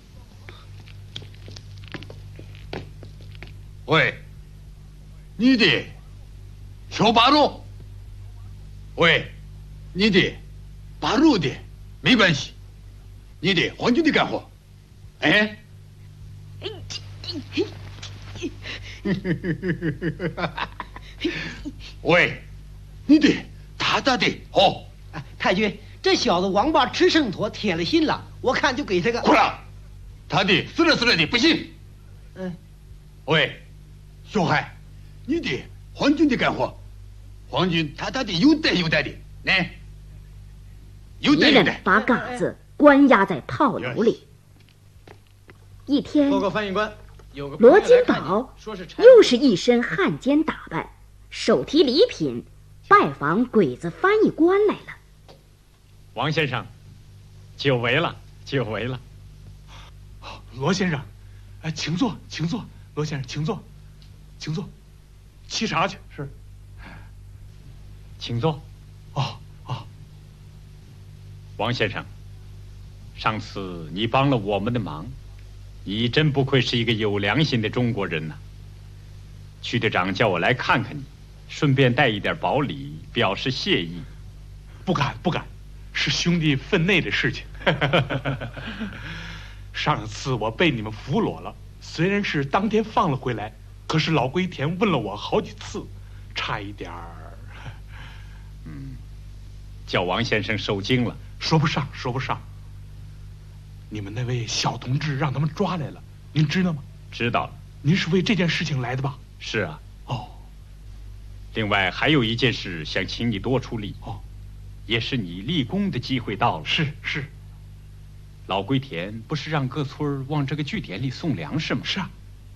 喂，你的小八路？喂，你的八路的没关系，你的皇军的干活。哎， 喂，你的大大的哦。 太君，这小子王八吃秤砣铁了心了，我看就给这个。 过来，他的死了的不行。喂，小孩，你的皇军的干活，皇军他的有带的，来，有带敌人把嘎子关押在炮楼里。一天， 报告翻译官， 罗金宝又是一身汉奸打扮，手提礼品，拜访鬼子翻译官来了。 王先生，久违了。 罗先生，请坐。罗先生，请坐。沏茶去。是。 请坐。王先生，上次你帮了我们的忙，你真不愧是一个有良心的中国人呐。区队长叫我来看看你，顺便带一点薄礼，表示谢意。 不敢，是兄弟分内的事情。上次我被你们俘虏了，虽然是当天放了回来，可是老龟田问了我好几次，差一点儿。 叫王先生受惊了。 说不上。你们那位小同志让他们抓来了，您知道吗？ 知道了。 您是为这件事情来的吧？ 是啊。另外还有一件事想请你多出力。也是你立功的机会到了。 是。 老龟田不是让各村往这个据点里送粮食吗？ 是啊。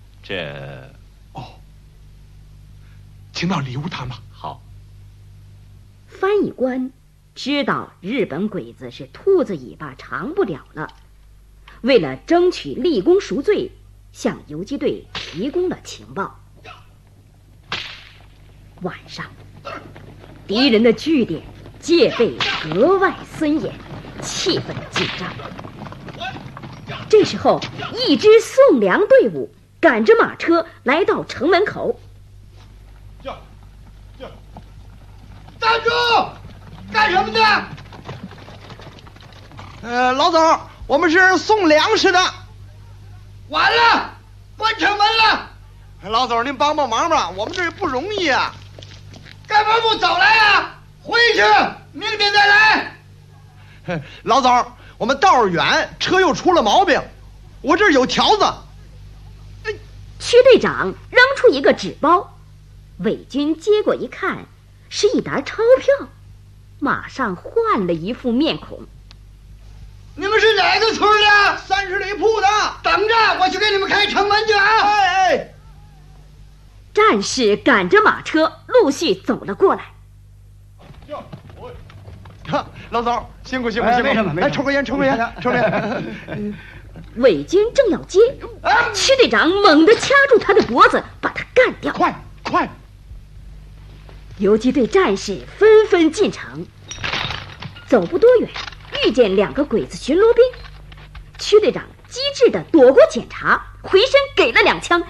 请到里屋谈吧。 好。 翻译官知道日本鬼子是兔子尾巴长不了了，为了争取立功赎罪，向游击队提供了情报。晚上，敌人的据点戒备格外森严，气氛紧张。这时候，一支送粮队伍赶着马车来到城门口。 站住！干什么的？老总，我们是送粮食的。完了，关城门了。老总，您帮忙吧，我们这不容易啊。干嘛不早来啊？回去，明天再来。老总，我们道儿远，车又出了毛病，我这儿有条子。 区队长扔出一个纸包，伪军接过一看，是一沓钞票，马上换了一副面孔。 你们是哪个村的？30里铺的。等着，我去给你们开城门去啊！ 战士赶着马车陆续走了过来。 老总，辛苦。没什么，来抽根烟。 伪军正要接，区队长猛地掐住他的脖子，把他干掉。 快！ 游击队战士纷纷进城，走不多远，遇见2个鬼子巡逻兵。区队长机智地躲过检查，回身给了2枪，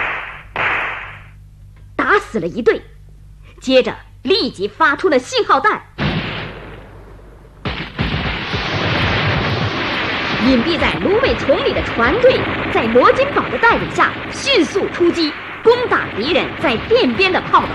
打死了一队，接着立即发出了信号弹。隐蔽在芦苇丛里的船队在罗金宝的带领下迅速出击，攻打敌人在店边的炮楼。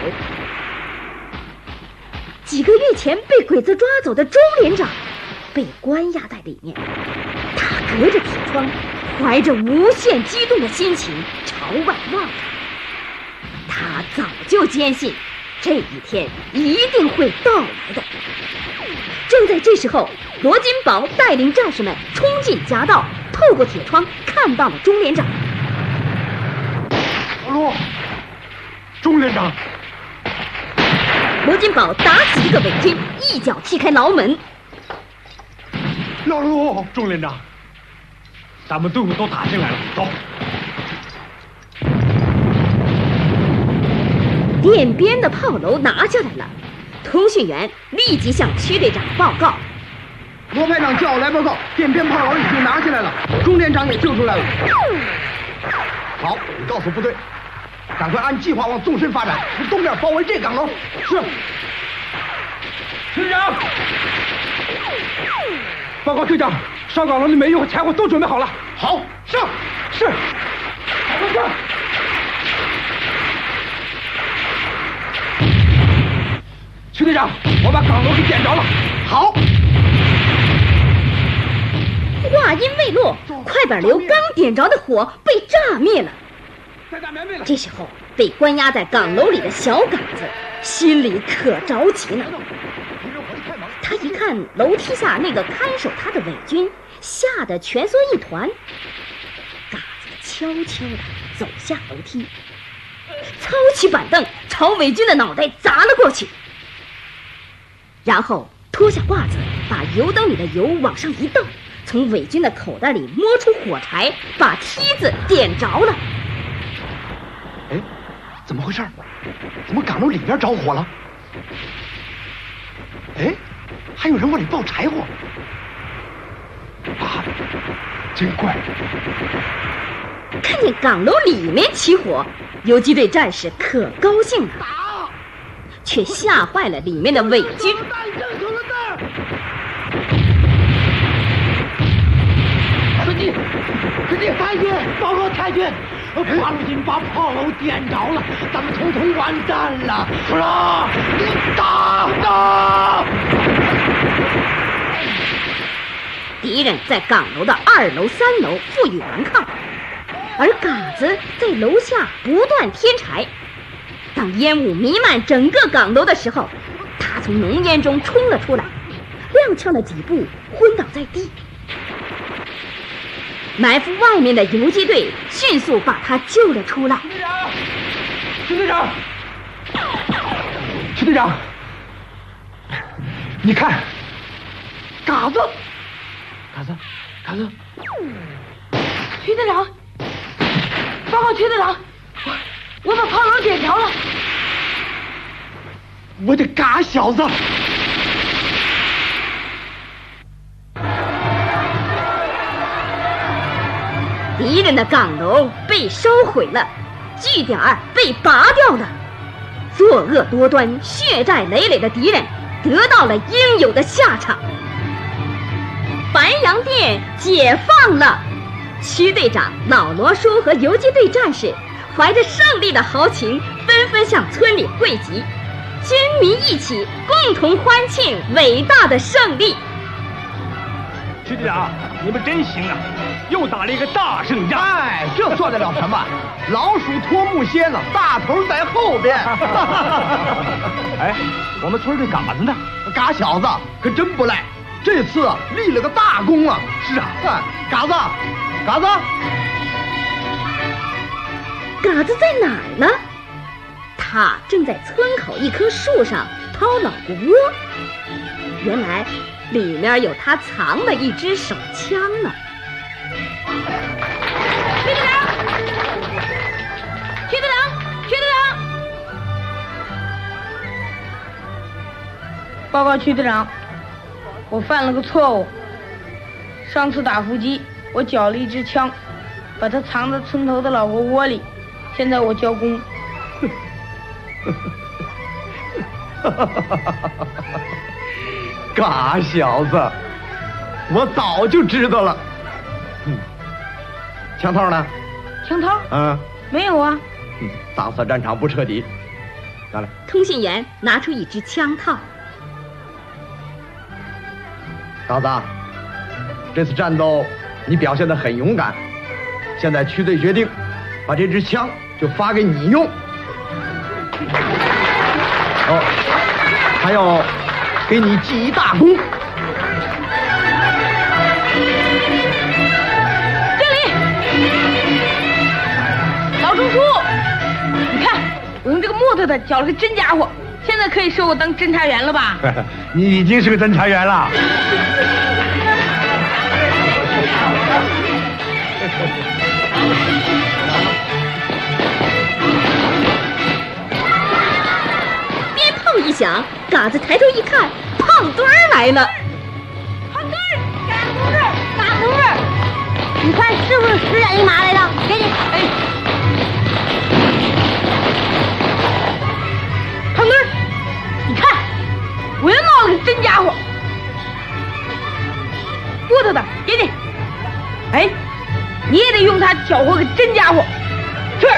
几个月前被鬼子抓走的钟连长被关押在里面，他隔着铁窗，怀着无限激动的心情朝外望着。他早就坚信这一天一定会到来的。正在这时候，罗金宝带领战士们冲进夹道，透过铁窗看到了钟连长。 钟连长！ 罗金宝打死一个伪军，一脚踢开牢门。 老卢，钟连长，咱们队伍都打进来了，走。 店边的炮楼拿下来了，通讯员立即向区队长报告。 罗排长叫我来报告，店边炮楼已经拿下来了，钟连长也救出来了。好，你告诉部队，赶快按计划往纵深发展，从东面包围这岗楼。是。队长，报告队长，上岗楼的煤油和柴火都准备好了。好，上。是。快！ 把岗楼给点着了。好。 话音未落，快板流刚点着的火被炸灭了。这时候，被关押在岗楼里的小嘎子心里可着急了。他一看楼梯下那个看守他的伪军，吓得蜷缩一团。嘎子悄悄地走下楼梯，操起板凳朝伪军的脑袋砸了过去，然后脱下褂子，把油灯里的油往上一倒，从伪军的口袋里摸出火柴，把梯子点着了。 哎，怎么回事？怎么岗楼里边着火了？哎，还有人往里抱柴火啊！真怪！ 看见岗楼里面起火，游击队战士可高兴了，却吓坏了里面的伪军。 快进！太君，报告太君，八路军把炮楼点着了，咱们统统完蛋了！是啊，你打！ 敌人在岗楼的2楼、3楼负隅顽抗，而嘎子在楼下不断添柴。当烟雾弥漫整个岗楼的时候，他从浓烟中冲了出来，踉跄了几步，昏倒在地。埋伏外面的游击队迅速把他救了出来。 徐队长，徐队长，你看，嘎子， 徐队长，报告徐队长，我把炮楼点着了。 我的嘎小子！ 敌人的岗楼被烧毁了，据点被拔掉了，作恶多端、血债累累的敌人得到了应有的下场。白洋淀解放了，区队长老罗叔和游击队战士怀着胜利的豪情，纷纷向村里汇集，军民一起共同欢庆伟大的胜利。 区队长，你们真行啊，又打了一个大胜仗。 哎，这算得了什么？老鼠拖木楔呢，大头在后边。 哎，我们村的嘎子呢？ 嘎小子可真不赖，这次立了个大功啊！是啊，嘎子， 嘎子在哪儿呢？他正在村口一棵树上掏老骨窝，原来里面有他藏的一支手枪呢。 徐队长，报告区队长，我犯了个错误。上次打伏击，我缴了一支枪，把它藏在村头的老窝窝里。现在我交工。 嘎小子，我早就知道了。枪套呢？ 枪套？没有啊。 大色战场不彻底。拿来。 通信员拿出一支枪套。 嘎子，这次战斗你表现得很勇敢。现在区队决定，把这支枪就发给你用。还要给你记一大功。 这里，老中书，你看，我用这个木头的搅了个真家伙，现在可以收我当侦查员了吧？ 你已经是个侦查员了。 一响，嘎子抬头一看，胖墩儿来了。 胖墩儿，嘎同志，你看是不是10人一马来的？给你。哎，胖墩儿，你看，我又闹了个真家伙。木头的，给你。哎，你也得用它搅和个真家伙。是。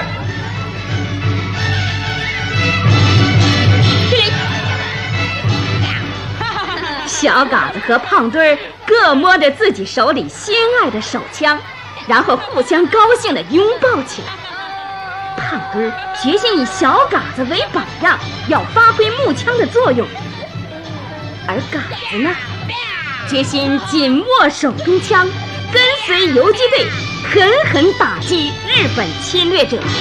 小嘎子和胖墩儿各摸着自己手里心爱的手枪，然后互相高兴地拥抱起来。胖墩儿决心以小嘎子为榜样，要发挥木枪的作用，而嘎子呢，决心紧握手中枪，跟随游击队狠狠打击日本侵略者。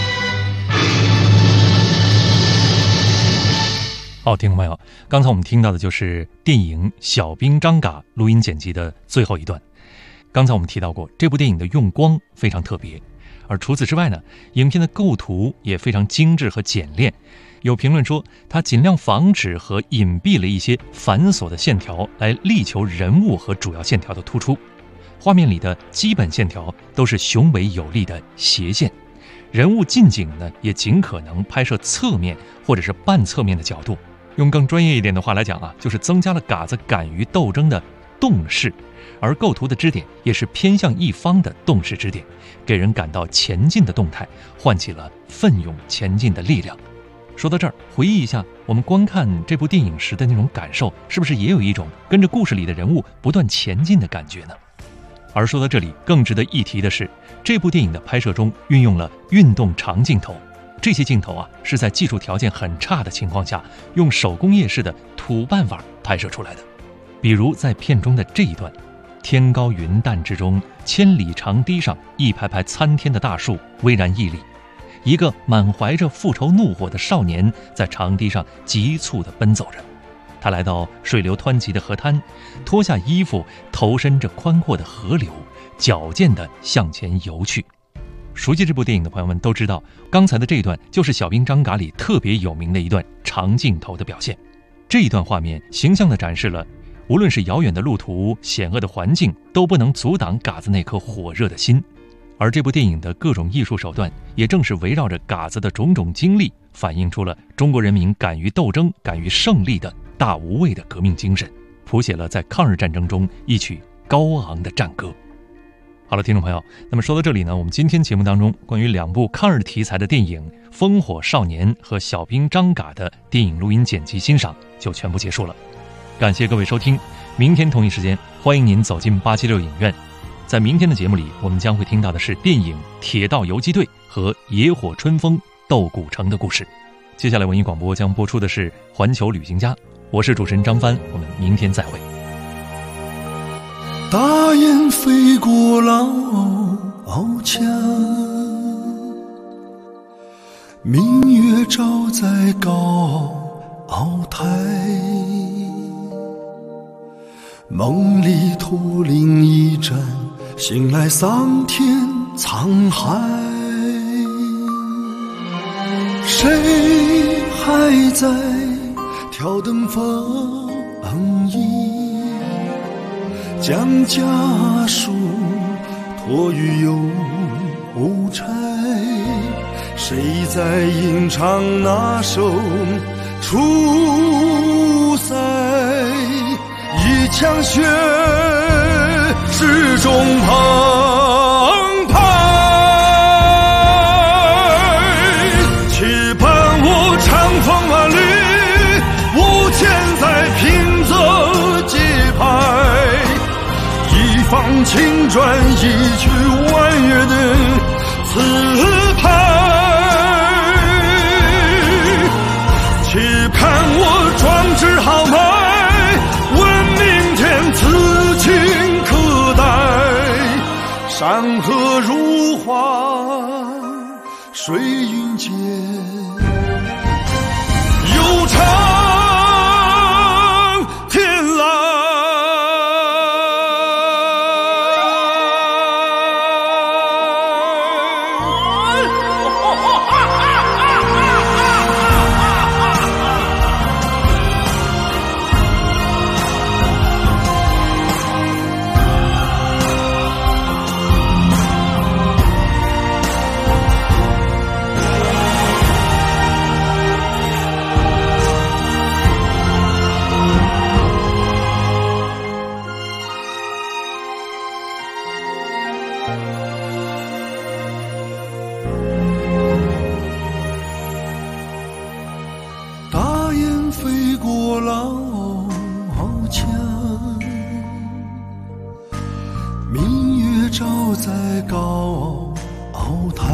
好，听众朋友，刚才我们听到的就是电影《小兵张嘎》录音剪辑的最后一段。刚才我们提到过，这部电影的用光非常特别，而除此之外呢，影片的构图也非常精致和简练。有评论说，它尽量防止和隐蔽了一些繁琐的线条，来力求人物和主要线条的突出。画面里的基本线条都是雄伟有力的斜线，人物近景呢也尽可能拍摄侧面或者是半侧面的角度。用更专业一点的话来讲啊，就是增加了嘎子敢于斗争的动势，而构图的支点也是偏向一方的动势支点，给人感到前进的动态，唤起了奋勇前进的力量。说到这儿，回忆一下我们观看这部电影时的那种感受，是不是也有一种跟着故事里的人物不断前进的感觉呢？而说到这里，更值得一提的是，这部电影的拍摄中运用了运动长镜头。这些镜头啊，是在技术条件很差的情况下，用手工业式的土办法拍摄出来的。比如在片中的这一段，天高云淡之中，千里长堤上一排排参天的大树巍然屹立，一个满怀着复仇怒火的少年在长堤上急促地奔走着。他来到水流湍急的河滩，脱下衣服，投身这宽阔的河流，矫健地向前游去。熟悉这部电影的朋友们都知道，刚才的这一段就是《小兵张嘎》里特别有名的一段长镜头的表现。这一段画面形象地展示了，无论是遥远的路途、险恶的环境，都不能阻挡嘎子那颗火热的心。而这部电影的各种艺术手段，也正是围绕着嘎子的种种经历，反映出了中国人民敢于斗争、敢于胜利的大无畏的革命精神，谱写了在抗日战争中一曲高昂的战歌。好了，听众朋友，那么说到这里呢，我们今天节目当中关于两部抗日题材的电影《烽火少年》和《小兵张嘎》的电影录音剪辑欣赏就全部结束了。感谢各位收听，明天同一时间欢迎您走进876影院。在明天的节目里，我们将会听到的是电影《铁道游击队》和《野火春风斗古城》的故事。接下来文艺广播将播出的是《环球旅行家》，我是主持人张帆，我们明天再会。 大雁飞过老墙，明月照在高鳌台，梦里驼铃一阵，醒来桑田沧海。谁还在挑灯风影，将家书托于邮差？谁在吟唱那首出塞？一腔血始终澎湃，期盼我长风万里，无钱在拼责节拍，一方青砖一曲婉约的词牌，期盼我壮志豪迈，问明天此情可待，山河如画，水云间悠长。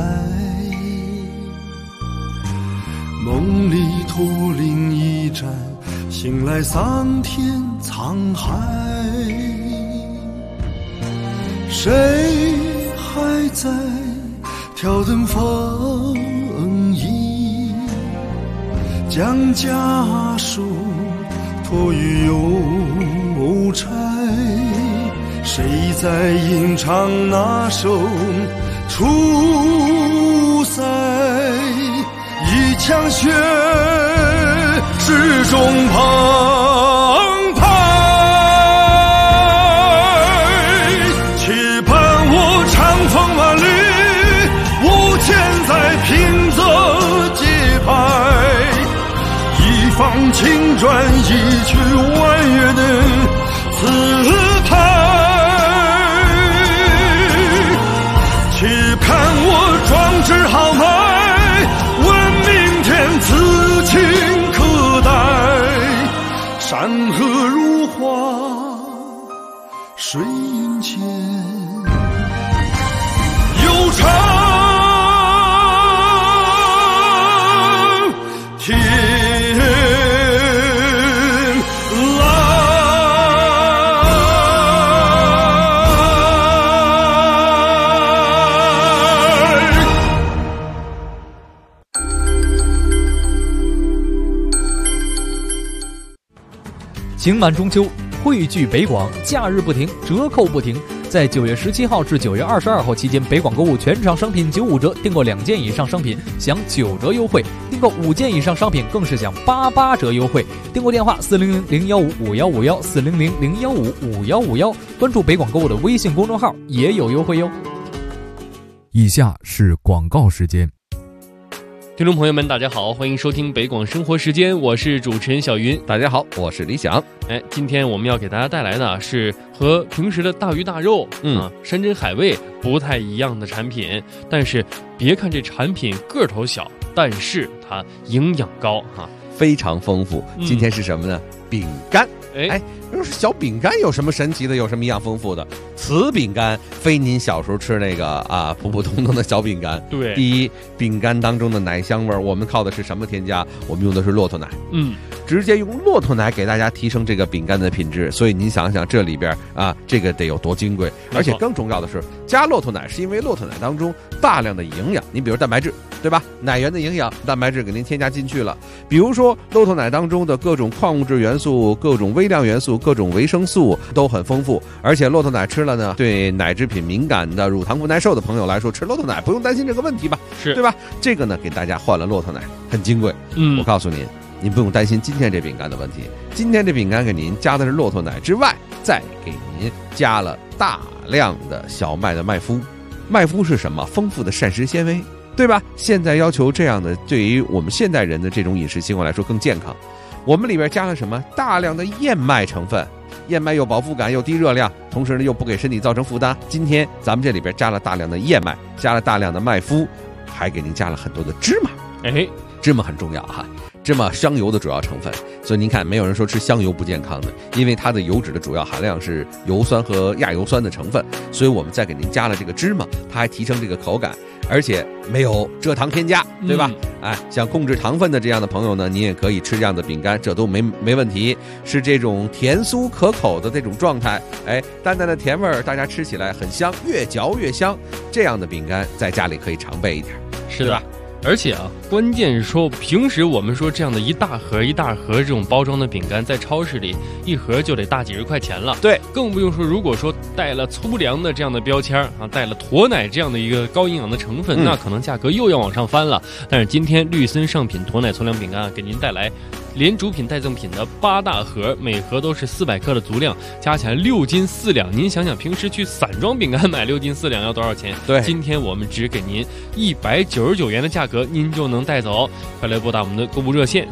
梦里驼铃一盏，醒来桑田沧海。谁还在挑灯风衣，将家书托于邮差？谁在吟唱那首出塞？一腔血始终澎湃，期盼我长风万里，无钱在平仄节拍，一放青砖，一曲婉约的词牌。期盼我壮志豪迈，问明天此情可待。山河如画，水银间，悠长天情满中秋，汇聚北广，假日不停，折扣不停。在9月17号至9月22号期间，北广购物全场商品95折，订购2件以上商品享9折优惠，订购5件以上商品更是享88折优惠。订购电话400-015-5151，400-015-5151，关注北广购物的微信公众号也有优惠哟。 以下是广告时间。 听众朋友们大家好，欢迎收听北广生活时间，我是主持人小云。 大家好，我是李想。 今天我们要给大家带来的是和平时的大鱼大肉山珍海味不太一样的产品，但是别看这产品个头小，但是它营养高非常丰富。今天是什么呢？饼干。小饼干有什么神奇的？有什么营养丰富的？此饼干非您小时候吃那个普普通通的小饼干。 对， 第一，饼干当中的奶香味，我们靠的是什么添加？我们用的是骆驼奶。直接用骆驼奶给大家提升这个饼干的品质。所以您想想这里边这个得有多金贵。而且更重要的是，加骆驼奶是因为骆驼奶当中大量的营养，你比如蛋白质，对吧？奶源的营养，蛋白质给您添加进去了。比如说骆驼奶当中的各种矿物质元素、各种微量元素、各种维生素都很丰富。而且骆驼奶吃了呢，对奶制品敏感的、乳糖不耐受的朋友来说，吃骆驼奶不用担心这个问题吧？ 是， 对吧？这个呢，给大家换了骆驼奶，很金贵。我告诉您不用担心今天这饼干的问题。今天这饼干给您加的是骆驼奶之外，再给您加了大量的小麦的麦麸。麦麸是什么？丰富的膳食纤维，对吧？现在要求这样的，对于我们现代人的这种饮食习惯来说更健康。我们里边加了什么？大量的燕麦成分。燕麦有饱腹感，又低热量，同时呢又不给身体造成负担。今天咱们这里边加了大量的燕麦，加了大量的麦麸，还给您加了很多的芝麻。芝麻很重要芝麻香油的主要成分，所以您看没有人说吃香油不健康的，因为它的油脂的主要含量是油酸和亚油酸的成分，所以我们再给您加了这个芝麻，它还提升这个口感，而且没有蔗糖添加，对吧？想控制糖分的这样的朋友呢，你也可以吃这样的饼干，这都没问题，是这种甜酥可口的这种状态，淡淡的甜味儿，大家吃起来很香，越嚼越香。这样的饼干在家里可以常备一点， 是的吧？而且关键是说，平时我们说这样的一大盒一大盒这种包装的饼干，在超市里一盒就得大几十块钱了。 对， 更不用说如果说带了粗粮的这样的标签带了驼奶这样的一个高营养的成分，那可能价格又要往上翻了。但是今天绿森上品驼奶粗粮饼干给您带来连主品带赠品的8大盒，每盒都是400克的足量，加起来6斤4两。您想想，平时去散装饼干买6斤4两要多少钱？ 对， 今天我们只给您199元的价格，您就能带走。快来拨打我们的购物热线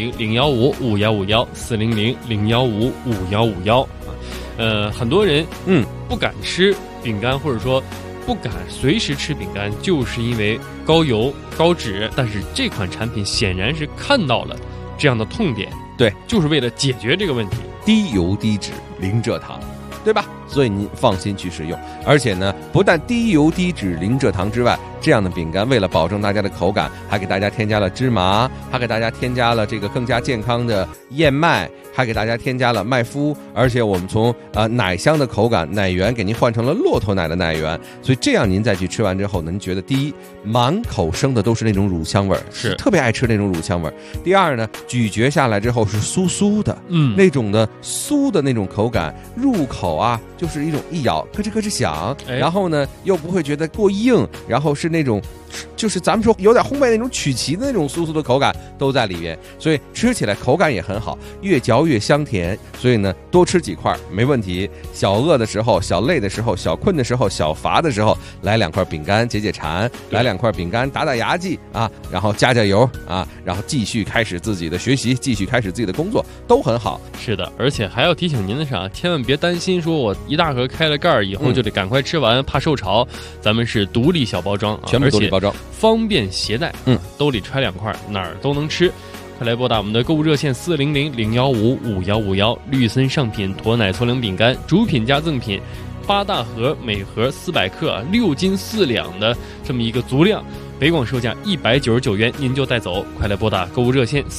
400-015-5151，400-015-5151。很多人不敢吃饼干，或者说不敢随时吃饼干，就是因为高油高脂。但是这款产品显然是看到了这样的痛点， 对， 就是为了解决这个问题， 低油低脂零蔗糖，对吧？所以您放心去使用。而且呢，不但低油低脂零蔗糖之外， 这样的饼干为了保证大家的口感，还给大家添加了芝麻，还给大家添加了这个更加健康的燕麦，还给大家添加了麦麸，而且我们从奶香的口感奶源给您换成了骆驼奶的奶源，所以这样您再去吃完之后呢，您觉得第一满口生的都是那种乳香味儿， 是特别爱吃那种乳香味儿。第二呢，咀嚼下来之后是酥酥的，那种的酥的那种口感，入口啊就是一种一咬咯吱咯吱响，然后呢又不会觉得过硬，然后是那种就是咱们说有点烘焙那种曲奇的那种酥酥的口感都在里边，所以吃起来口感也很好，越嚼越香甜。所以呢，多吃几块没问题。小饿的时候、小累的时候、小困的时候、小乏的时候，来2块饼干解解馋，来2块饼干打打牙祭啊，然后加油啊，然后继续开始自己的学习，继续开始自己的工作，都很好。 是的，而且还要提醒您的是啊，千万别担心说我一大盒开了盖儿以后就得赶快吃完，怕受潮。咱们是独立小包装， 全部独立包装， 方便携带，兜里揣2块，哪儿都能吃。快来拨打我们的购物热线400-015-5151，绿森上品驼奶粗粮饼干主品加赠品8大盒，每盒400克，6斤4两的这么一个足量，北广售价199元，您就带走。快来拨打购物热线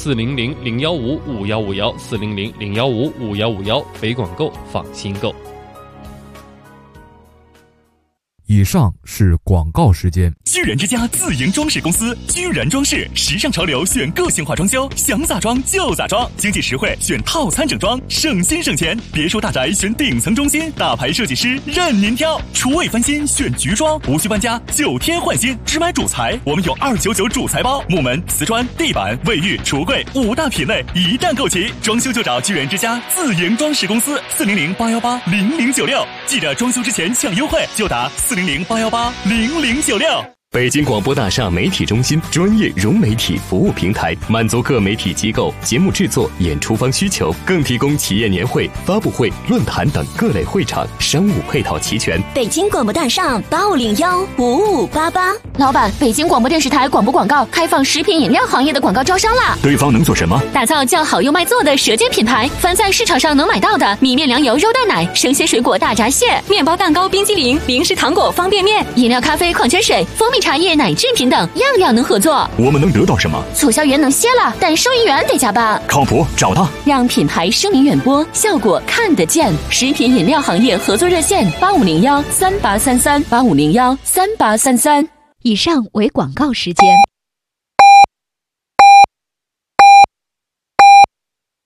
400-015-5151，400-015-5151，北广购，放心购。 以上是广告时间。 居然之家自营装饰公司，居然装饰，时尚潮流选个性化装修，想咋装就咋装，经济实惠选套餐整装，省心省钱。别墅大宅选顶层中心，大牌设计师任您挑。厨卫翻新选菊装，无需搬家，9天换新，只买主材，我们有299主材包，木门、瓷砖、地板、卫浴、橱柜5大品类一站购齐。装修就找居然之家自营装饰公司，400-818-0096，记着装修之前抢优惠，就打400-818-0096。 北京广播大厦媒体中心，专业融媒体服务平台，满足各媒体机构节目制作、演出方需求，更提供企业年会、发布会、论坛等各类会场，商务配套齐全。 北京广播大厦8501-5588。老板，北京广播电视台广播广告开放食品饮料行业的广告招商啦！ 对方能做什么？ 打造叫好又卖座的舌尖品牌，凡在市场上能买到的米面粮油肉蛋奶、生鲜水果大闸蟹、面包蛋糕、冰激凌、零食糖果、方便面、饮料咖啡、矿泉水、蜂蜜茶叶、奶制品等，样样能合作。 我们能得到什么？ 促销员能歇了，但收银员得加班。 靠谱，找他， 让品牌声名远播，效果看得见。食品饮料行业合作热线8501-3833，8501-3833。以上为广告时间。